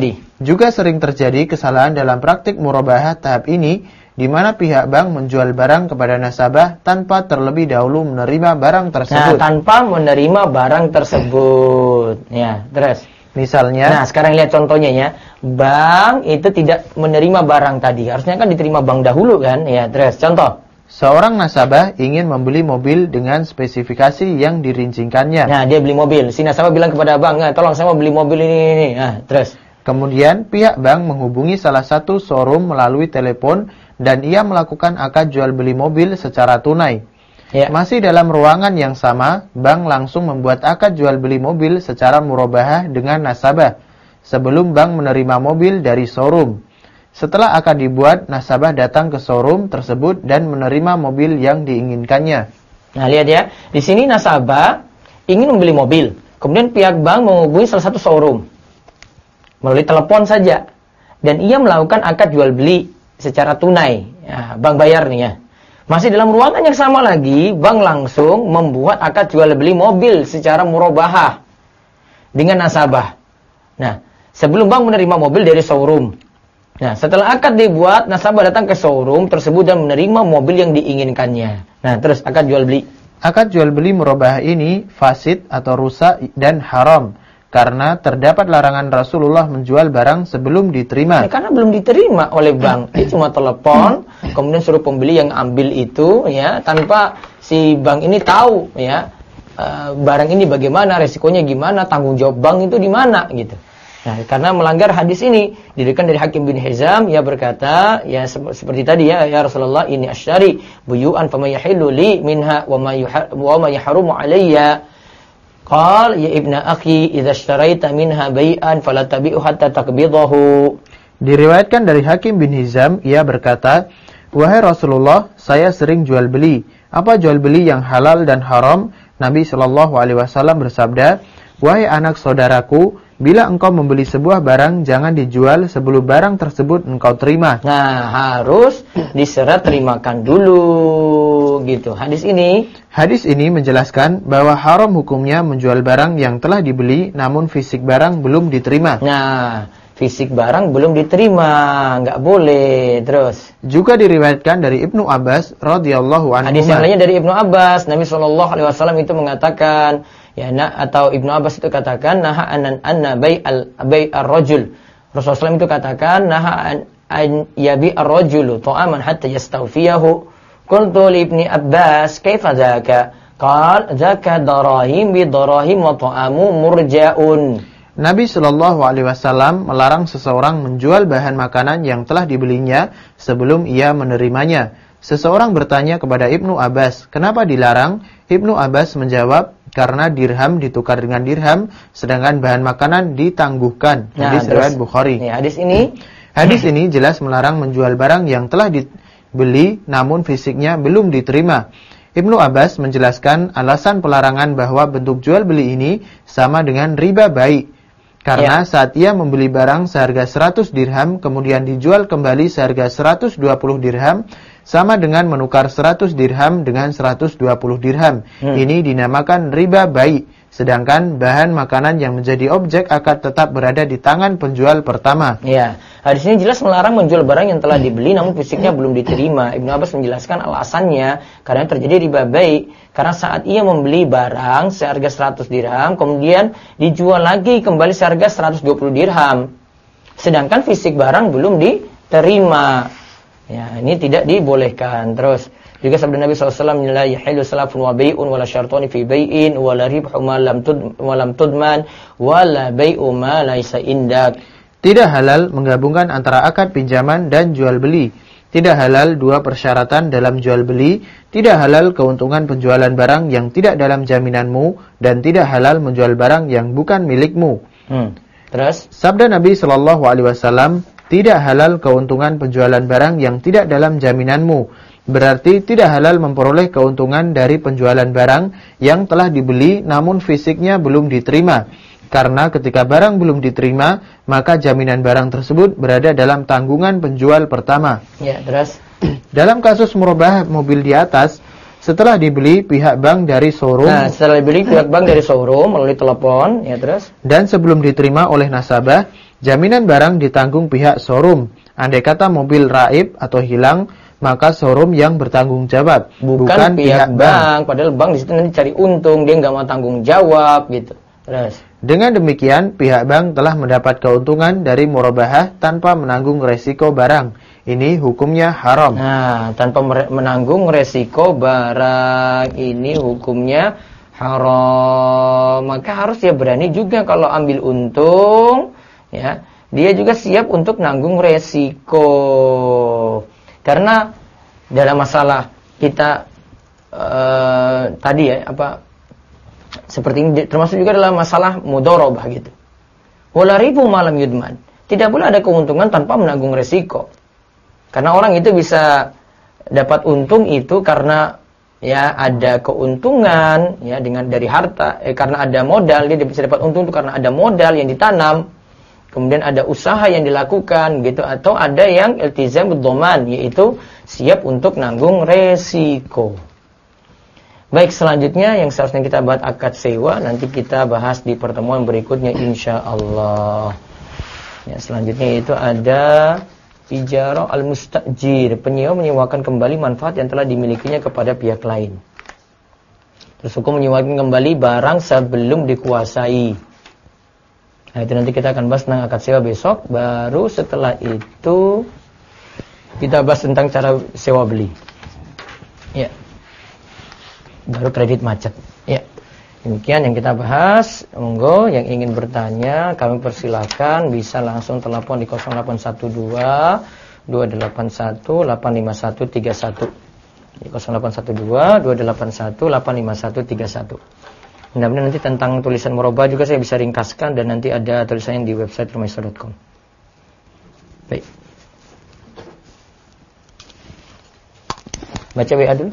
sering terjadi kesalahan dalam praktik murabahah tahap ini, di mana pihak bank menjual barang kepada nasabah tanpa terlebih dahulu menerima barang tersebut. Nah, tanpa menerima barang tersebut. Ya, terus. Misalnya. Nah, sekarang lihat contohnya ya. Bank itu tidak menerima barang tadi. Harusnya kan diterima bank dahulu kan? Ya, terus. Contoh. Seorang nasabah ingin membeli mobil dengan spesifikasi yang dirincikannya. Nah, dia beli mobil. Si nasabah bilang kepada bank, tolong saya mau beli mobil ini. Nah, terus. Kemudian pihak bank menghubungi salah satu showroom melalui telepon dan ia melakukan akad jual beli mobil secara tunai. Ya. Masih dalam ruangan yang sama, bank langsung membuat akad jual beli mobil secara murabahah dengan nasabah sebelum bank menerima mobil dari showroom. Setelah akad dibuat, nasabah datang ke showroom tersebut dan menerima mobil yang diinginkannya. Nah, lihat ya. Di sini nasabah ingin membeli mobil. Kemudian pihak bank menghubungi salah satu showroom melalui telepon saja. Dan ia melakukan akad jual beli secara tunai. Ya, bank bayar nih ya. Masih dalam ruangan yang sama lagi, bank langsung membuat akad jual beli mobil secara murabahah dengan nasabah. Nah, sebelum bank menerima mobil dari showroom. Nah, setelah akad dibuat, nasabah datang ke showroom tersebut dan menerima mobil yang diinginkannya. Nah, terus akad jual beli. Akad jual beli murabahah ini fasid atau rusak dan haram karena terdapat larangan Rasulullah menjual barang sebelum diterima. Karena belum diterima oleh bank. Dia cuma telepon, kemudian suruh pembeli yang ambil itu ya, tanpa si bank ini tahu ya barang ini bagaimana, resikonya gimana, tanggung jawab bank itu di mana gitu. Nah, karena melanggar hadis ini diriwayatkan dari Hakim bin Hizam, ia berkata, ya seperti tadi ya Rasulullah, ini asyari buyu'an fama yahillu li minha wa ma yahrumu alayya. Qal ya ibna akhi idza ishtaraita minha bai'an fala tabi'u hatta taqbidahu. Diriwayatkan dari Hakim bin Hizam, ia berkata, wahai Rasulullah, saya sering jual beli. Apa jual beli yang halal dan haram? Nabi Shallallahu alaihi wasallam bersabda, wahai anak saudaraku, bila engkau membeli sebuah barang, jangan dijual sebelum barang tersebut engkau terima. Nah, harus diserah terimakan dulu, gitu. Hadis ini menjelaskan bahwa haram hukumnya menjual barang yang telah dibeli, namun fisik barang belum diterima. Nah, fisik barang belum diterima, nggak boleh. Terus juga diriwayatkan dari Ibnu Abbas radhiyallahu anhu. Hadis yang lainnya dari Ibnu Abbas, Nabi Shallallahu alaihi wasallam itu mengatakan, atau Ibnu Abbas itu katakan, naha anna bai'ar rajul. Rasulullah SAW itu katakan, naha an yabi ar-rajulu ta'aman hatta yastawfiyahu. Qultu li Ibni Abbas, kaifa dzaka? Qal dzaka darahim bi darahim wa ta'amu murja'un. Nabi Shallallahu alaihi wasallam melarang seseorang menjual bahan makanan yang telah dibelinya sebelum ia menerimanya. Seseorang bertanya kepada Ibnu Abbas, kenapa dilarang? Ibnu Abbas menjawab, karena dirham ditukar dengan dirham, sedangkan bahan makanan ditangguhkan. Hadis riwayat Bukhari. Hadis ini jelas melarang menjual barang yang telah dibeli namun fisiknya belum diterima. Ibnu Abbas menjelaskan alasan pelarangan bahwa bentuk jual beli ini sama dengan riba bai. Karena saat ia membeli barang seharga 100 dirham kemudian dijual kembali seharga 120 dirham, sama dengan menukar 100 dirham dengan 120 dirham. Ini dinamakan riba bai. Sedangkan bahan makanan yang menjadi objek akad tetap berada di tangan penjual pertama. Ya, hadis ini jelas melarang menjual barang yang telah dibeli namun fisiknya belum diterima. Ibnu Abbas menjelaskan alasannya karena terjadi riba bai. Karena saat ia membeli barang seharga 100 dirham kemudian dijual lagi kembali seharga 120 dirham. Sedangkan fisik barang belum diterima. Ya, ini tidak dibolehkan. Terus juga sabda Nabi SAW, la yahilu salafun wa bai'un wala syartani fi bai'in wala ribhu ma lam tudman wala bai'u ma laisa indak. Tidak halal menggabungkan antara akad pinjaman dan jual beli. Tidak halal dua persyaratan dalam jual beli. Tidak halal keuntungan penjualan barang yang tidak dalam jaminanmu, dan tidak halal menjual barang yang bukan milikmu. Terus sabda Nabi sallallahu alaihi wasallam, tidak halal keuntungan penjualan barang yang tidak dalam jaminanmu. Berarti tidak halal memperoleh keuntungan dari penjualan barang yang telah dibeli namun fisiknya belum diterima. Karena ketika barang belum diterima, maka jaminan barang tersebut berada dalam tanggungan penjual pertama. Ya, terus dalam kasus murabahah mobil di atas, setelah dibeli pihak bank dari showroom. Nah, setelah dibeli pihak bank dari showroom melalui telepon, ya terus. Dan sebelum diterima oleh nasabah, jaminan barang ditanggung pihak showroom. Andai kata mobil raib atau hilang, maka showroom yang bertanggung jawab, bukan pihak bank. Padahal bank di situ nanti cari untung, dia nggak mau tanggung jawab gitu. Terus dengan demikian pihak bank telah mendapat keuntungan dari murabahah tanpa menanggung resiko barang. Ini hukumnya haram. Nah, tanpa menanggung resiko barang, ini hukumnya haram. Maka harus dia berani juga kalau ambil untung, ya. Dia juga siap untuk nanggung resiko. Karena dalam masalah kita tadi seperti ini termasuk juga dalam masalah mudharabah gitu. Wala ribu malam yudman. Tidak boleh ada keuntungan tanpa menanggung resiko. Karena orang itu bisa dapat untung itu karena ya ada keuntungan ya dari harta, karena ada modal, dia bisa dapat untung itu karena ada modal yang ditanam. Kemudian ada usaha yang dilakukan gitu, atau ada yang iltizam bid-dhaman, yaitu siap untuk nanggung resiko. Baik, selanjutnya yang seharusnya kita bahas akad sewa, nanti kita bahas di pertemuan berikutnya insyaallah. Ya, selanjutnya itu ada ijarah al-mustajir, penyewa menyewakan kembali manfaat yang telah dimilikinya kepada pihak lain. Terus hukum menyewakan kembali barang sebelum dikuasai. Nah, itu nanti kita akan bahas tentang akad sewa besok. Baru setelah itu kita bahas tentang cara sewa beli. Ya. Baru kredit macet. Ya. Demikian yang kita bahas. Monggo yang ingin bertanya kami persilakan, bisa langsung telepon di 0812 281 85131. Di 0812 281 85131. Mudah-mudahan nanti tentang tulisan murabah juga saya bisa ringkaskan, dan nanti ada tulisannya di website rumahisa.com. Baik. Baca WA dulu.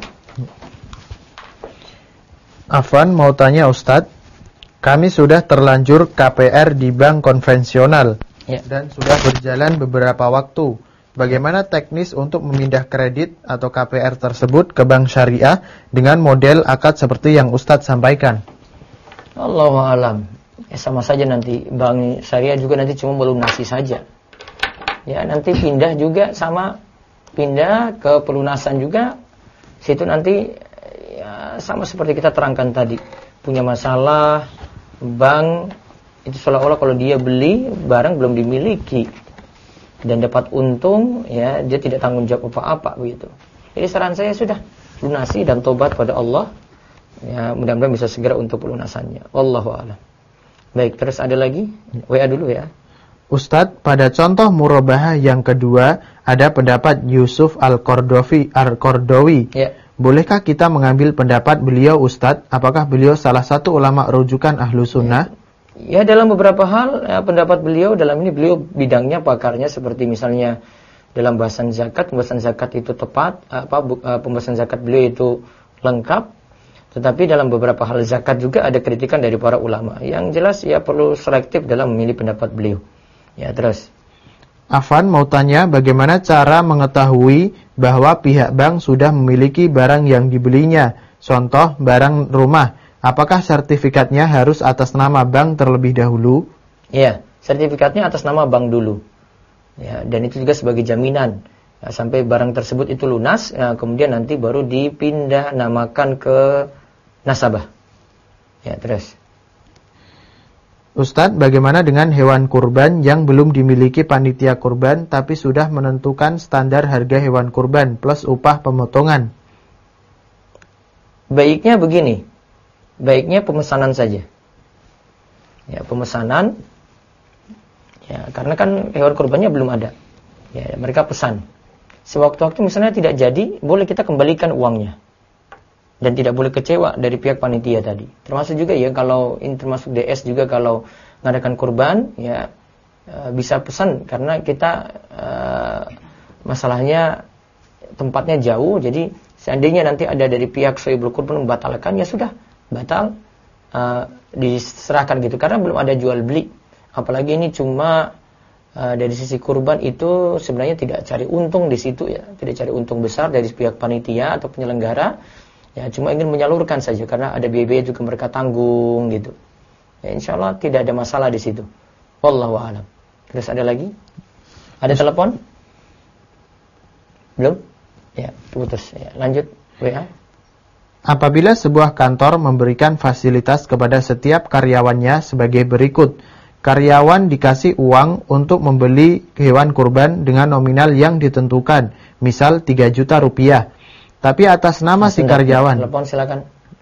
Afwan mau tanya Ustadz, kami sudah terlanjur KPR di bank konvensional dan sudah berjalan beberapa waktu. Bagaimana teknis untuk memindah kredit atau KPR tersebut ke bank syariah dengan model akad seperti yang Ustadz sampaikan? Allahu a'lam. Sama saja nanti bank syariah juga nanti cuma melunasi saja. Ya, nanti pindah juga sama pindah ke pelunasan juga. Situ nanti ya, sama seperti kita terangkan tadi, punya masalah bank itu seolah-olah kalau dia beli barang belum dimiliki dan dapat untung, ya dia tidak tanggung jawab apa-apa begitu. Jadi saran saya sudah lunasi dan tobat pada Allah. Ya, mudah-mudahan bisa segera untuk pelunasannya. Wallahu a'lam. Baik, terus ada lagi? WA dulu ya. Ustadz, pada contoh murabahah yang kedua ada pendapat Yusuf Al-Qardawi. Ya. Bolehkah kita mengambil pendapat beliau Ustadz? Apakah beliau salah satu ulama rujukan ahlu sunnah? Ya, dalam beberapa hal ya, pendapat beliau dalam ini, beliau bidangnya pakarnya, seperti misalnya dalam pembahasan zakat itu tepat, pembahasan zakat beliau itu lengkap. Tetapi dalam beberapa hal zakat juga ada kritikan dari para ulama. Yang jelas ya perlu selektif dalam memilih pendapat beliau. Ya, terus. Afan mau tanya, bagaimana cara mengetahui bahwa pihak bank sudah memiliki barang yang dibelinya? Contoh, barang rumah. Apakah sertifikatnya harus atas nama bank terlebih dahulu? Ya, sertifikatnya atas nama bank dulu. Ya, dan itu juga sebagai jaminan. Ya, sampai barang tersebut itu lunas, ya, kemudian nanti baru dipindah namakan ke nasabah. Ya, terus. Ustadz, bagaimana dengan hewan kurban yang belum dimiliki panitia kurban tapi sudah menentukan standar harga hewan kurban plus upah pemotongan? Baiknya begini. Baiknya pemesanan saja. Ya, pemesanan. Ya, karena kan hewan kurbannya belum ada. Ya, mereka pesan. Sewaktu-waktu misalnya tidak jadi, boleh kita kembalikan uangnya. Dan tidak boleh kecewa dari pihak panitia tadi. Termasuk juga ya kalau ini termasuk DS juga, kalau mengadakan kurban ya bisa pesan, karena kita masalahnya tempatnya jauh, jadi seandainya nanti ada dari pihak sohibul kurban membatalkan, ya sudah batal, diserahkan gitu, karena belum ada jual beli. Apalagi ini cuma dari sisi kurban itu sebenarnya tidak cari untung di situ ya, tidak cari untung besar dari pihak panitia atau penyelenggara. Ya, cuma ingin menyalurkan saja karena ada biaya juga mereka tanggung gitu. Ya, insya Allah tidak ada masalah di situ. Wallahu a'lam. Terus ada lagi? Ada telepon? Belum? Ya, putus. Ya, lanjut WA. Apabila sebuah kantor memberikan fasilitas kepada setiap karyawannya sebagai berikut. Karyawan dikasih uang untuk membeli hewan kurban dengan nominal yang ditentukan, misal 3 juta rupiah. Tapi atas nama si karyawan. Telepon silakan.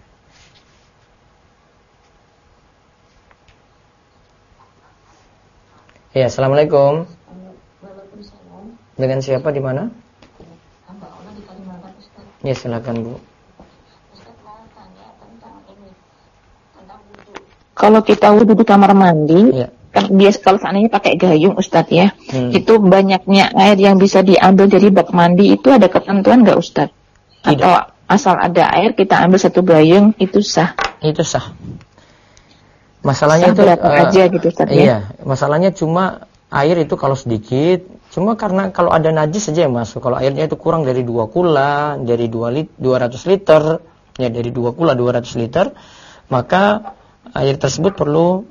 Ya, assalamualaikum. Waalaikumsalam. Dengan siapa di mana? Hamba Allah di Kalimantan, Ustaz. Ya, silakan Bu. Ustaz mau tanya tentang ini, tentang wudu. Kalau kita wudu di kamar mandi, Ya. kan biasa kalau seandainya pakai gayung Ustaz ya, itu banyaknya air yang bisa diambil dari bak mandi, itu ada ketentuan nggak Ustaz? Tidak. Atau asal ada air kita ambil satu gayung itu sah? Itu sah. Masalahnya Sah itu berapa aja gitu Ustaz ya? Iya, masalahnya cuma air itu kalau sedikit, cuma karena kalau ada najis saja yang masuk. Kalau airnya itu kurang dari 2 kula, dari 200 liter, ya dari 2 kula 200 liter, maka air tersebut perlu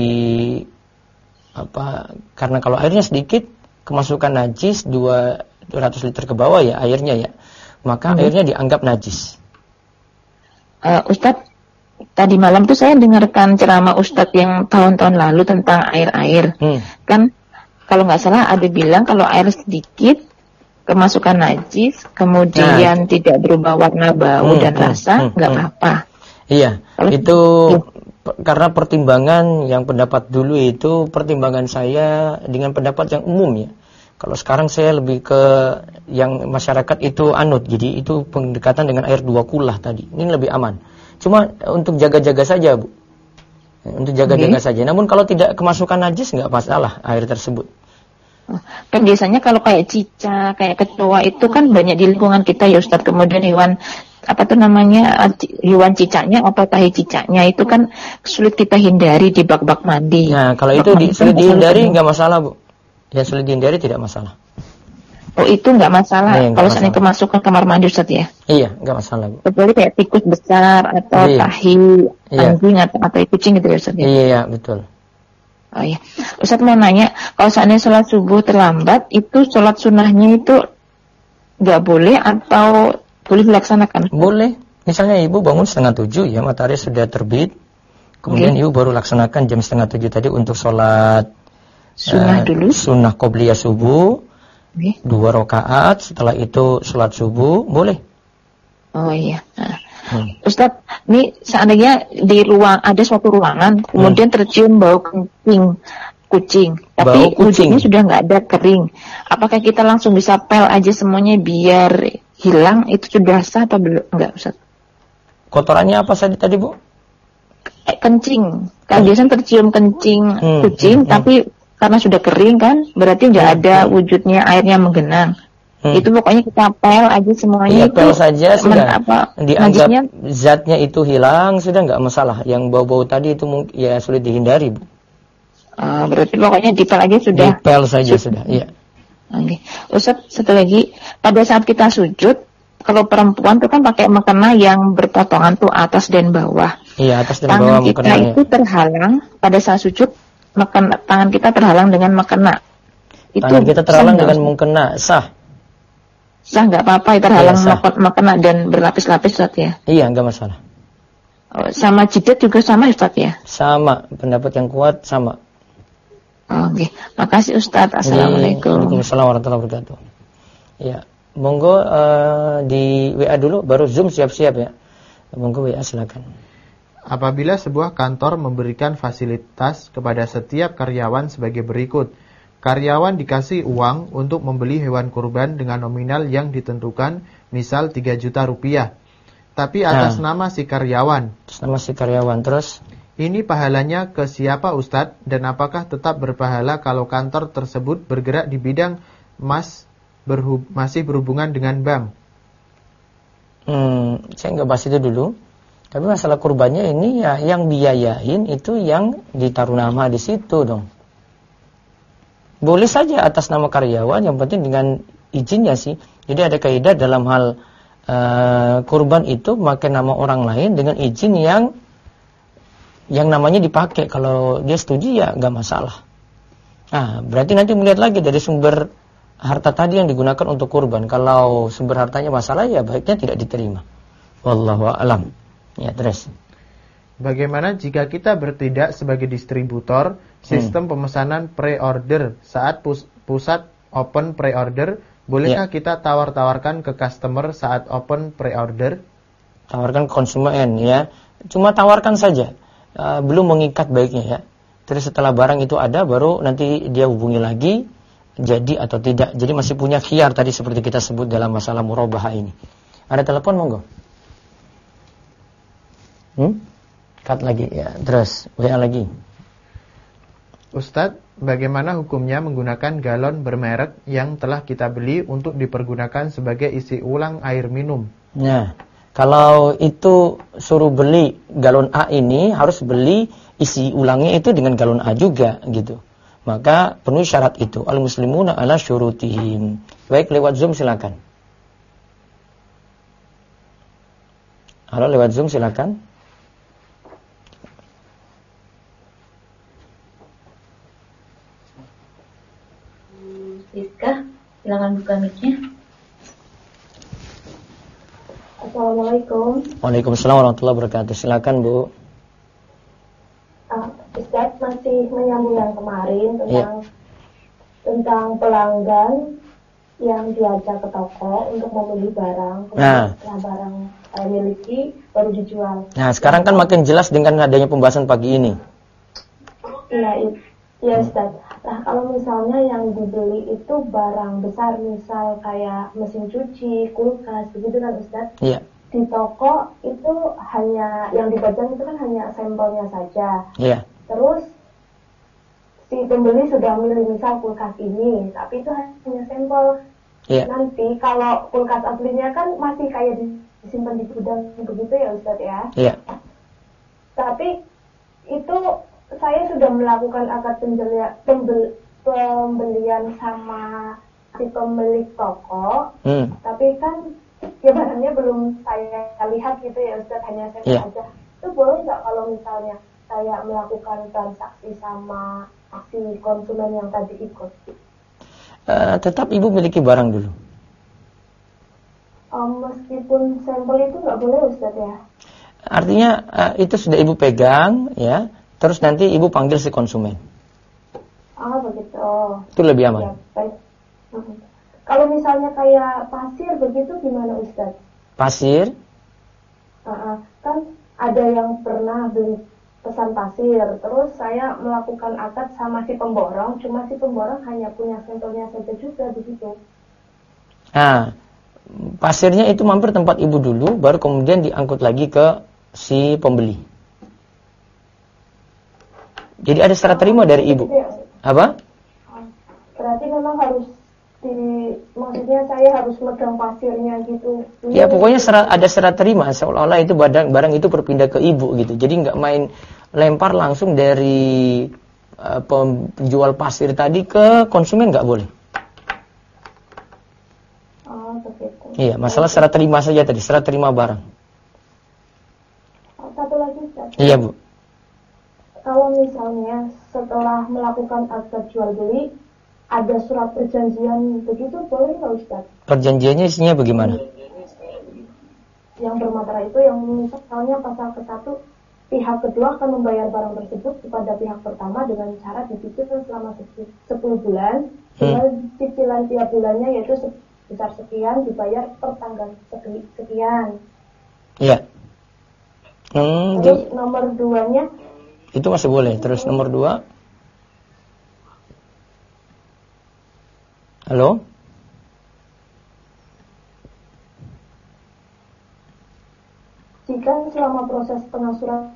karena kalau airnya sedikit, kemasukan najis 200 liter ke bawah ya airnya ya, maka airnya dianggap najis. Ustadz, tadi malam tuh saya dengarkan ceramah Ustadz yang tahun-tahun lalu tentang air-air. Kan kalau nggak salah ada bilang kalau air sedikit kemasukan najis, kemudian tidak berubah warna, bau dan rasa, nggak apa-apa. Iya, Itu karena pertimbangan yang pendapat dulu itu pertimbangan saya dengan pendapat yang umum ya. Kalau sekarang saya lebih ke yang masyarakat itu anut, jadi itu pendekatan dengan air 2 kulah tadi. Ini lebih aman. Cuma untuk jaga-jaga saja, Bu. Untuk jaga-jaga saja. Namun kalau tidak kemasukan najis nggak masalah air tersebut. Kan biasanya kalau kayak cicak, kayak kecoa itu kan banyak di lingkungan kita ya Ustadz. Kemudian hewan hewan cicaknya atau tahi cicaknya itu kan sulit kita hindari di bak-bak mandi. Nah, kalau itu sulit dihindari nggak masalah, Bu. Ya sulit dihindari tidak masalah. Oh itu nggak masalah kalau seandainya masuk ke kamar mandi Ustadz ya? Iya nggak masalah, Bu. Kecuali kayak tikus besar atau tahi anjing atau kucing gitu ya Ustadz ya? Iya betul. Oh iya, Ustadz mau nanya, kalau seandainya sholat subuh terlambat, itu sholat sunnahnya itu nggak boleh atau boleh dilaksanakan? Boleh. Misalnya ibu bangun 6:30 ya, matahari sudah terbit. Kemudian ibu baru laksanakan jam 6:30 tadi untuk sholat sunnah dulu. Sunnah qobliyah subuh. 2 rakaat. Setelah itu sholat subuh, boleh. Oh iya. Ustadz, ini seandainya di ada suatu ruangan, kemudian tercium bau kucing, tapi wujudnya sudah nggak ada kering. Apakah kita langsung bisa pel aja semuanya biar hilang? Itu sudah sah atau belum? Enggak, Ustadz. Kotorannya apa saja tadi, Bu? Kencing. Kan biasanya tercium kencing kucing, tapi karena sudah kering kan, berarti nggak ada wujudnya airnya menggenang. Itu pokoknya kita pel aja semuanya. Iya, pel saja sudah. Dianggap najisnya, zatnya itu hilang, sudah nggak masalah. Yang bau-bau tadi itu ya sulit dihindari, Bu. Berarti pokoknya dipel aja sudah. Dipel saja sudah, iya. Oke. Ustaz, satu lagi, pada saat kita sujud, kalau perempuan tuh kan pakai mukena yang berpotongan tuh atas dan bawah. Iya, atas dan bawah mukenanya. Tangan kita itu terhalang pada saat sujud, tangan kita terhalang dengan mukena. Tangan kita terhalang dengan mukena, sah. Sah nggak apa-apa, terhalang mukena dan berlapis-lapis Ustaz ya? Iya, nggak masalah. Sama jidat juga sama Ustaz ya? Sama, pendapat yang kuat sama. Oke, makasih Ustaz. Assalamualaikum. Waalaikumsalam warahmatullahi wabarakatuh. Ya, monggo di WA dulu, baru Zoom siap-siap ya. Monggo WA silakan. Apabila sebuah kantor memberikan fasilitas kepada setiap karyawan sebagai berikut. Karyawan dikasih uang untuk membeli hewan kurban dengan nominal yang ditentukan, misal 3 juta rupiah. Tapi atas nama si karyawan. Atas nama si karyawan, terus? Ini pahalanya ke siapa Ustadz? Dan apakah tetap berpahala kalau kantor tersebut bergerak di bidang masih berhubungan dengan bank? Saya nggak bahas itu dulu. Tapi masalah kurbannya ini ya yang biayain itu yang ditaruh nama di situ dong. Boleh saja atas nama karyawan, yang penting dengan izinnya sih. Jadi ada kaidah dalam hal kurban itu pakai nama orang lain dengan izin yang namanya dipakai. Kalau dia setuju ya nggak masalah. Nah, berarti nanti melihat lagi dari sumber harta tadi yang digunakan untuk kurban. Kalau sumber hartanya masalah ya baiknya tidak diterima. Wallahu a'lam. Ya, terus. Bagaimana jika kita bertindak sebagai distributor sistem pemesanan pre-order saat pusat open pre-order, bolehkah kita tawar-tawarkan ke customer saat open pre-order? Tawarkan ke konsumen ya. Cuma tawarkan saja. Belum mengikat baiknya ya. Terus setelah barang itu ada baru nanti dia hubungi lagi jadi atau tidak. Jadi masih punya khiyar tadi seperti kita sebut dalam masalah murabahah ini. Ada telepon monggo? Cut lagi ya. Terus WA lagi. Ustadz, bagaimana hukumnya menggunakan galon bermerek yang telah kita beli untuk dipergunakan sebagai isi ulang air minum? Nah, kalau itu suruh beli galon A ini harus beli isi ulangnya itu dengan galon A juga gitu. Maka penuhi syarat itu. Al-muslimuna ala syurutihim. Baik, lewat Zoom silakan. Halo, lewat Zoom silakan. Rizka, silakan buka mic-nya. Assalamualaikum. Waalaikumsalam warahmatullahi wabarakatuh. Silakan, Bu. Ustaz, masih menyambung yang kemarin tentang pelanggan yang diajak ke toko untuk membeli barang. Setelah barang miliki baru dijual. Nah, sekarang kan makin jelas dengan adanya pembahasan pagi ini. Iya Ustaz. Nah, kalau misalnya yang dibeli itu barang besar, misal kayak mesin cuci, kulkas, begitu kan Ustaz? Iya. Di toko itu hanya yang dipajang itu kan hanya sampelnya saja. Iya. Terus si pembeli sudah milih misal kulkas ini, tapi itu hanya sampel. Iya. Nanti kalau kulkas aslinya kan masih kayak disimpan di gudang begitu ya Ustaz ya? Iya. Tapi itu saya sudah melakukan akad pembelian sama si pemilik toko, tapi kan ya barangnya belum saya lihat gitu ya Ustaz, hanya saya aja. Itu boleh nggak kalau misalnya saya melakukan transaksi sama si konsumen yang tadi ikut? Tetap ibu miliki barang dulu. Meskipun sampel itu nggak boleh Ustaz ya? Artinya itu sudah ibu pegang ya. Terus nanti ibu panggil si konsumen. Begitu. Itu lebih aman. Ya, baik. Kalau misalnya kayak pasir begitu gimana Ustaz? Pasir? Kan ada yang pernah beli pesan pasir, terus saya melakukan akad sama si pemborong, cuma si pemborong hanya punya sampelnya saja juga begitu. Nah, pasirnya itu mampir tempat ibu dulu, baru kemudian diangkut lagi ke si pembeli. Jadi ada syarat terima dari ibu. Apa? Berarti memang harus maksudnya saya harus megang pasirnya gitu. Ya pokoknya ada syarat terima, seolah-olah itu barang itu berpindah ke ibu gitu. Jadi nggak main lempar langsung dari penjual pasir tadi ke konsumen, nggak boleh. Begitu. Iya, masalah syarat terima saja tadi, syarat terima barang. Satu lagi Ustaz. Iya Bu. Kalau misalnya setelah melakukan akad jual beli ada surat perjanjian begitu, boleh nggak Ustaz? Perjanjiannya isinya bagaimana? Yang bermaterai itu yang misalnya pasal ke-1, pihak kedua akan membayar barang tersebut kepada pihak pertama dengan syarat dicicil selama 10 bulan, dengan cicilan tiap bulannya yaitu sebesar sekian, dibayar per tanggal sekian. Iya. Terus nomor 2-nya itu masih boleh. Terus nomor 2. Halo? Jika selama proses pengasuran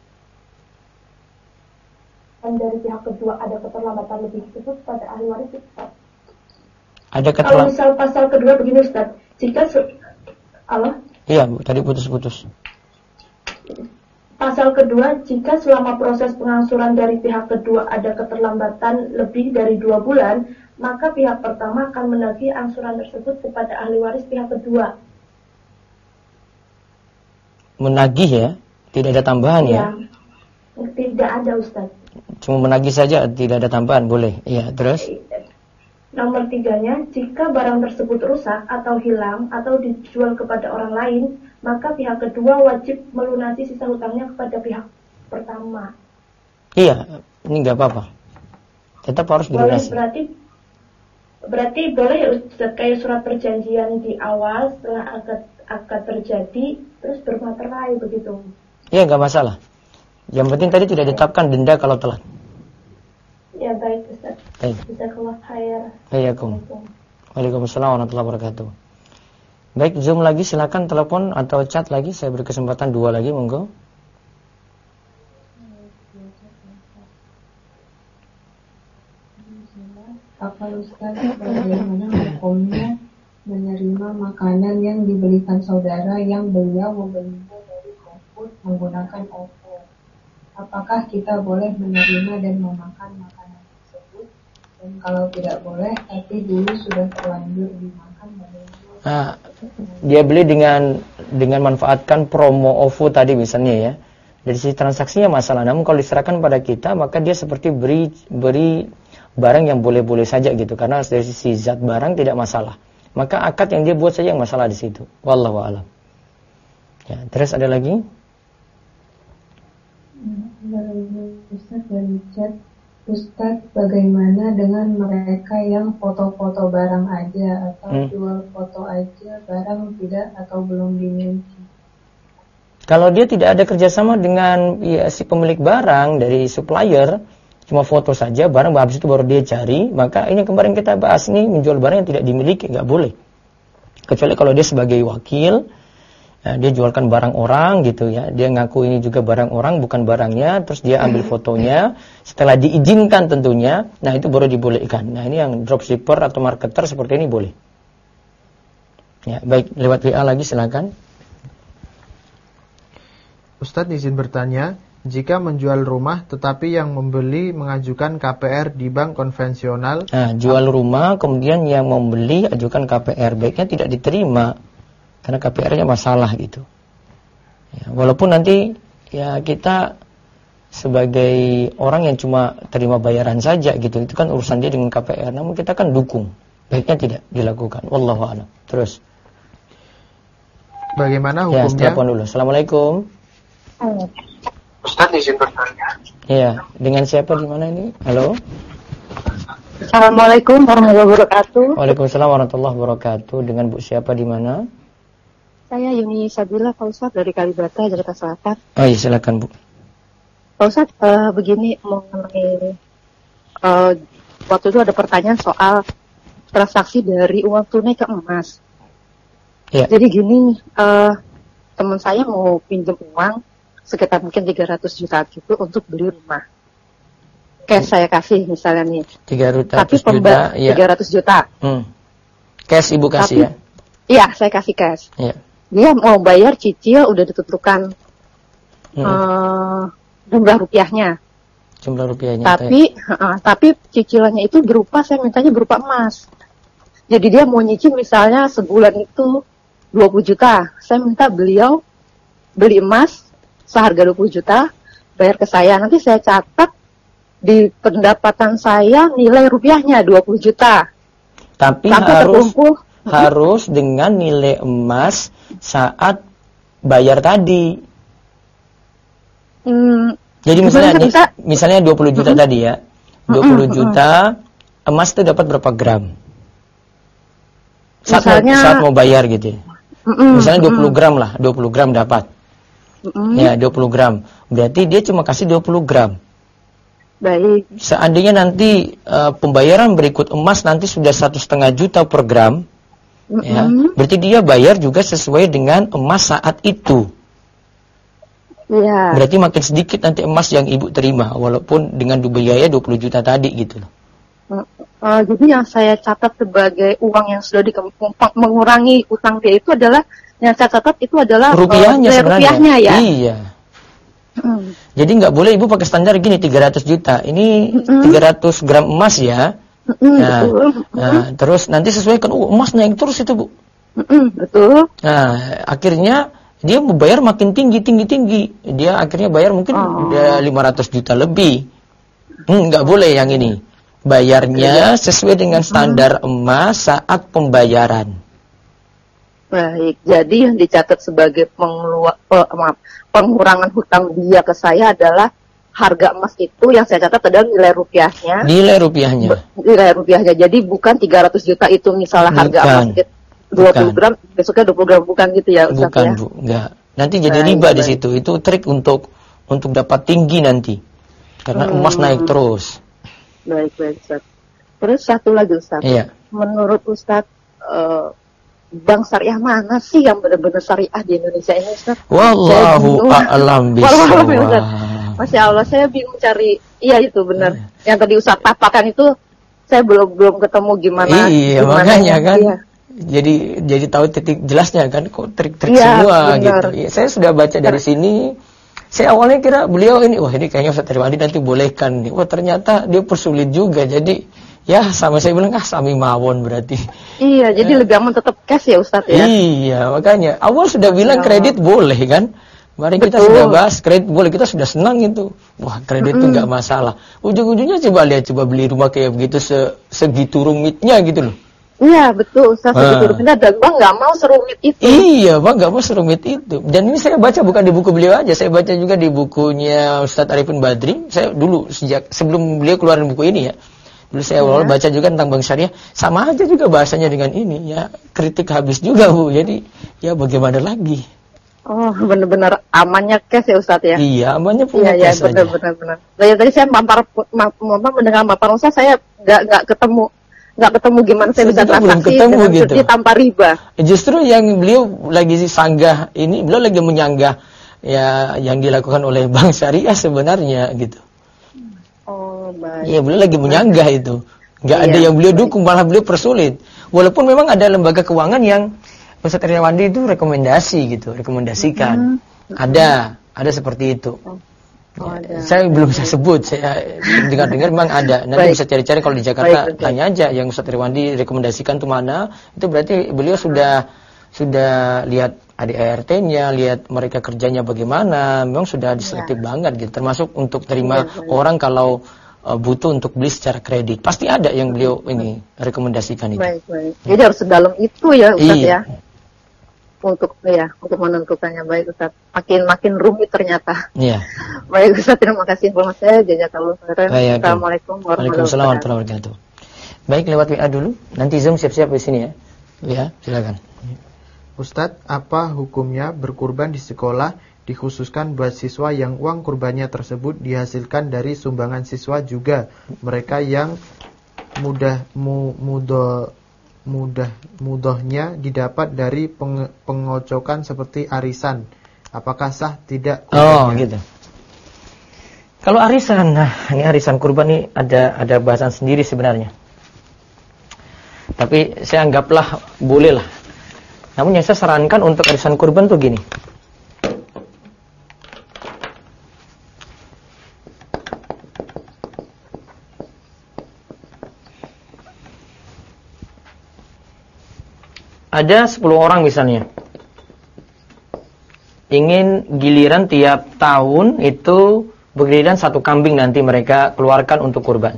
dari pihak kedua ada keterlambatan lebih tersebut pada ahli waris. Ada Kalau misal pasal kedua begini Ustaz, jika Iya Bu, tadi putus-putus. Pasal kedua, jika selama proses pengangsuran dari pihak kedua ada keterlambatan lebih dari 2 bulan, maka pihak pertama akan menagih angsuran tersebut kepada ahli waris pihak kedua. Menagih ya? Tidak ada tambahan ya? Tidak ada Ustaz. Cuma menagih saja, tidak ada tambahan, boleh. Iya, terus? Nomor 3-nya, jika barang tersebut rusak atau hilang atau dijual kepada orang lain, maka pihak kedua wajib melunasi sisa hutangnya kepada pihak pertama. Iya, ini nggak apa-apa. Tetap harus dilunasi. Berarti boleh ya Ustaz, kayak surat perjanjian di awal setelah akad terjadi, terus bermaterai begitu. Iya, nggak masalah. Yang penting tadi tidak ditetapkan denda kalau telat. Ya baik Ustaz. Baik. Jazakallah khair. Waalaikumsalam warahmatullahi wabarakatuh. Baik, Zoom lagi, silakan telepon atau chat lagi. Saya beri kesempatan 2 lagi, monggo. Apa Ustaz, bagaimana hukumnya menerima makanan yang dibelikan saudara yang beliau membelinya dari GoFood menggunakan OVO? Apakah kita boleh menerima dan memakan makanan tersebut? Dan kalau tidak boleh, tapi dulu sudah terlanjur dimakan, bagaimana? Dia beli dengan manfaatkan promo OVO tadi misalnya ya. Dari sisi transaksinya masalah. Namun kalau diserahkan pada kita, maka dia seperti beri barang yang boleh-boleh saja gitu. Karena dari sisi zat barang tidak masalah. Maka akad yang dia buat saja yang masalah di situ. Wallahu a'lam. Ya, terus ada lagi? Ustaz dari chat, Ustaz, bagaimana dengan mereka yang foto-foto barang aja atau jual foto aja barang tidak atau belum dimiliki? Kalau dia tidak ada kerjasama dengan ya, si pemilik barang dari supplier, cuma foto saja barang, habis itu baru dia cari, maka ini kemarin kita bahas nih, menjual barang yang tidak dimiliki, nggak boleh. Kecuali kalau dia sebagai wakil, ya, dia jualkan barang orang gitu ya, dia ngaku ini juga barang orang bukan barangnya, terus dia ambil fotonya, setelah diizinkan tentunya, nah itu baru dibolehkan. Nah ini yang dropshipper atau marketer seperti ini boleh. Ya baik, lewat WA lagi silakan. Ustadz izin bertanya, jika menjual rumah tetapi yang membeli mengajukan KPR di bank konvensional. Nah, jual rumah kemudian yang membeli ajukan KPR, baiknya tidak diterima karena KPR-nya masalah gitu. Ya, walaupun nanti ya kita sebagai orang yang cuma terima bayaran saja gitu, itu kan urusan dia dengan KPR, namun kita kan dukung. Baiknya tidak dilakukan. Wallahu a'lam. Terus. Bagaimana Ya, hukumnya? telepon dulu. Assalamualaikum. Ustaz izin bertanya. Iya, dengan siapa di mana ini? Halo. Assalamualaikum warahmatullahi wabarakatuh. Waalaikumsalam warahmatullahi wabarakatuh. Dengan Bu siapa di mana? Saya Yuni Sabila, Pak Ustadz dari Kalibata, Jakarta Selatan. Oh iya, silakan Bu. Pak Ustadz, begini mengenai waktu itu ada pertanyaan soal transaksi dari uang tunai ke emas. Ya. Jadi gini, teman saya mau pinjam uang sekitar mungkin 300 juta gitu untuk beli rumah. Cash saya kasih misalnya nih. 300 Tapi juta, ya. 300 juta. Cash Ibu kasih Tapi, ya? Iya, saya kasih cash. Iya. Dia mau bayar cicil udah ditentukan jumlah rupiahnya. Jumlah rupiahnya. Tapi cicilannya itu berupa, saya mintanya berupa emas. Jadi dia mau nyicil misalnya sebulan itu 20 juta. Saya minta beliau beli emas seharga 20 juta, bayar ke saya. Nanti saya catat di pendapatan saya nilai rupiahnya 20 juta. Tapi harus dengan nilai emas saat bayar tadi. Jadi misalnya 20 juta tadi ya. 20 juta emas itu dapat berapa gram? Saat mau bayar gitu ya. Misalnya 20 gram lah, 20 gram dapat. Ya, 20 gram. Berarti dia cuma kasih 20 gram. Baik. Seandainya nanti pembayaran berikut emas nanti sudah 1,5 juta per gram, ya, berarti dia bayar juga sesuai dengan emas saat itu. Ya. Berarti makin sedikit nanti emas yang ibu terima, walaupun dengan biaya 20 juta tadi gitu loh. Jadi yang saya catat sebagai uang yang sudah mengurangi utang dia itu adalah, yang saya catat itu adalah rupiahnya sebenarnya. Rupiahnya ya. Iya. Jadi nggak boleh ibu pakai standar gini 300 juta. Ini 300 gram emas ya. Nah, terus nanti sesuaikan emas naik terus itu Bu. Betul. Nah, akhirnya dia mau bayar makin tinggi. Dia akhirnya bayar mungkin udah 500 juta lebih. Nggak boleh yang ini. Bayarnya sesuai dengan standar emas saat pembayaran. Baik, jadi yang dicatat sebagai pengurangan hutang dia ke saya adalah harga emas itu yang saya catat adalah nilai rupiahnya. Nilai rupiahnya. Jadi bukan 300 juta itu misalnya harga emas 20 gram, besoknya 20 gram, bukan gitu ya Ustaz? Bukan Bu, enggak. Nanti jadi riba di situ. Itu trik untuk dapat tinggi nanti. Karena emas naik terus. Baik Ustaz. Terus satu lagi Ustaz. Iya. Menurut Ustaz, bank syariah mana sih yang benar-benar syariah di Indonesia ini Ustaz? Wallahu a'lam bishawab. Masya Allah, saya bingung cari. Iya itu benar. Yang tadi Ustaz paparkan itu saya belum ketemu gimana. Iya, makanya kan. Iya. Jadi tahu titik jelasnya kan, kok trik-trik semua benar. Gitu. Ya, saya sudah baca dari sini. Saya awalnya kira beliau ini, wah ini kayaknya Ustaz Ridwan nanti bolehkan nih. Wah ternyata dia persulit juga. Jadi ya sama saya bilang sami mawon berarti. Iya, jadi legaman tetap cash ya Ustaz ya. Iya, makanya awal sudah bilang kredit boleh kan. Kemarin kita sudah bahas kredit boleh, kita sudah senang itu. Wah, kredit itu enggak masalah. Ujung-ujungnya coba beli rumah kayak begitu segitu rumitnya gitu loh. Iya, betul Ustaz, segitu rumitnya dan Bang enggak mau serumit itu. Iya, Bang enggak mau serumit itu. Dan ini saya baca bukan di buku beliau aja, saya baca juga di bukunya Ustaz Arifin Badri. Saya dulu sebelum beliau keluarin buku ini ya. Dulu saya awal baca juga tentang bank syariah, sama aja juga bahasanya dengan ini ya, kritik habis juga Bu. Jadi ya bagaimana lagi? Oh, benar-benar amannya cash ya Ustadz ya? Iya, amannya punya Iya, cash aja. benar-benar. Tadi saya mendengar maparan saya nggak ketemu gimana saya bisa transaksi gitu tanpa riba. Justru yang beliau lagi sanggah ini, beliau lagi menyanggah ya yang dilakukan oleh Bank Syariah sebenarnya gitu. Oh, baik. Iya, beliau lagi menyanggah itu. Nggak ada yang beliau dukung, malah beliau persulit. Walaupun memang ada lembaga keuangan yang Ustaz Iriawandi itu rekomendasikan. Ada seperti itu. Saya belum bisa sebut, saya dengar-dengar memang ada. Nanti bisa cari-cari kalau di Jakarta, tanya aja yang Ustaz Iriawandi rekomendasikan itu mana. Itu berarti beliau sudah lihat ADART-nya, lihat mereka kerjanya bagaimana. Memang sudah diselektif banget gitu. Termasuk untuk terima orang kalau butuh untuk beli secara kredit. Pasti ada yang beliau ini rekomendasikan itu. Baik. Jadi harus sedalam itu ya Ustaz ya. Untuk menentukannya. Baik Ustaz. Makin rumit ternyata. Iya. Baik Ustaz, terima kasih informasinya. Jazakallahu khairan. Assalamualaikum warahmatullahi wabarakatuh. Baik, lewat WA dulu. Nanti Zoom siap-siap di sini ya. Ya, silakan. Ustadz, apa hukumnya berkurban di sekolah dikhususkan buat siswa yang uang kurbannya tersebut dihasilkan dari sumbangan siswa juga mereka yang mudahnya didapat dari pengocokan seperti arisan, apakah sah tidak kurbannya? Oh gitu. Kalau arisan, nah ini arisan kurban ini ada bahasan sendiri sebenarnya. Tapi saya anggaplah boleh lah. Namun yang saya sarankan untuk arisan kurban tuh gini. Ada 10 orang misalnya, ingin giliran tiap tahun itu bergiliran 1 kambing nanti mereka keluarkan untuk kurban.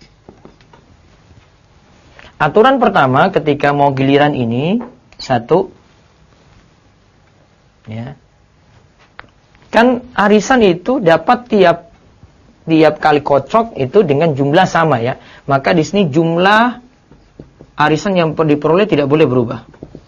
Aturan pertama ketika mau giliran ini 1, ya, kan arisan itu dapat tiap kali kocok itu dengan jumlah sama ya. Maka di sini jumlah arisan yang diperoleh tidak boleh berubah.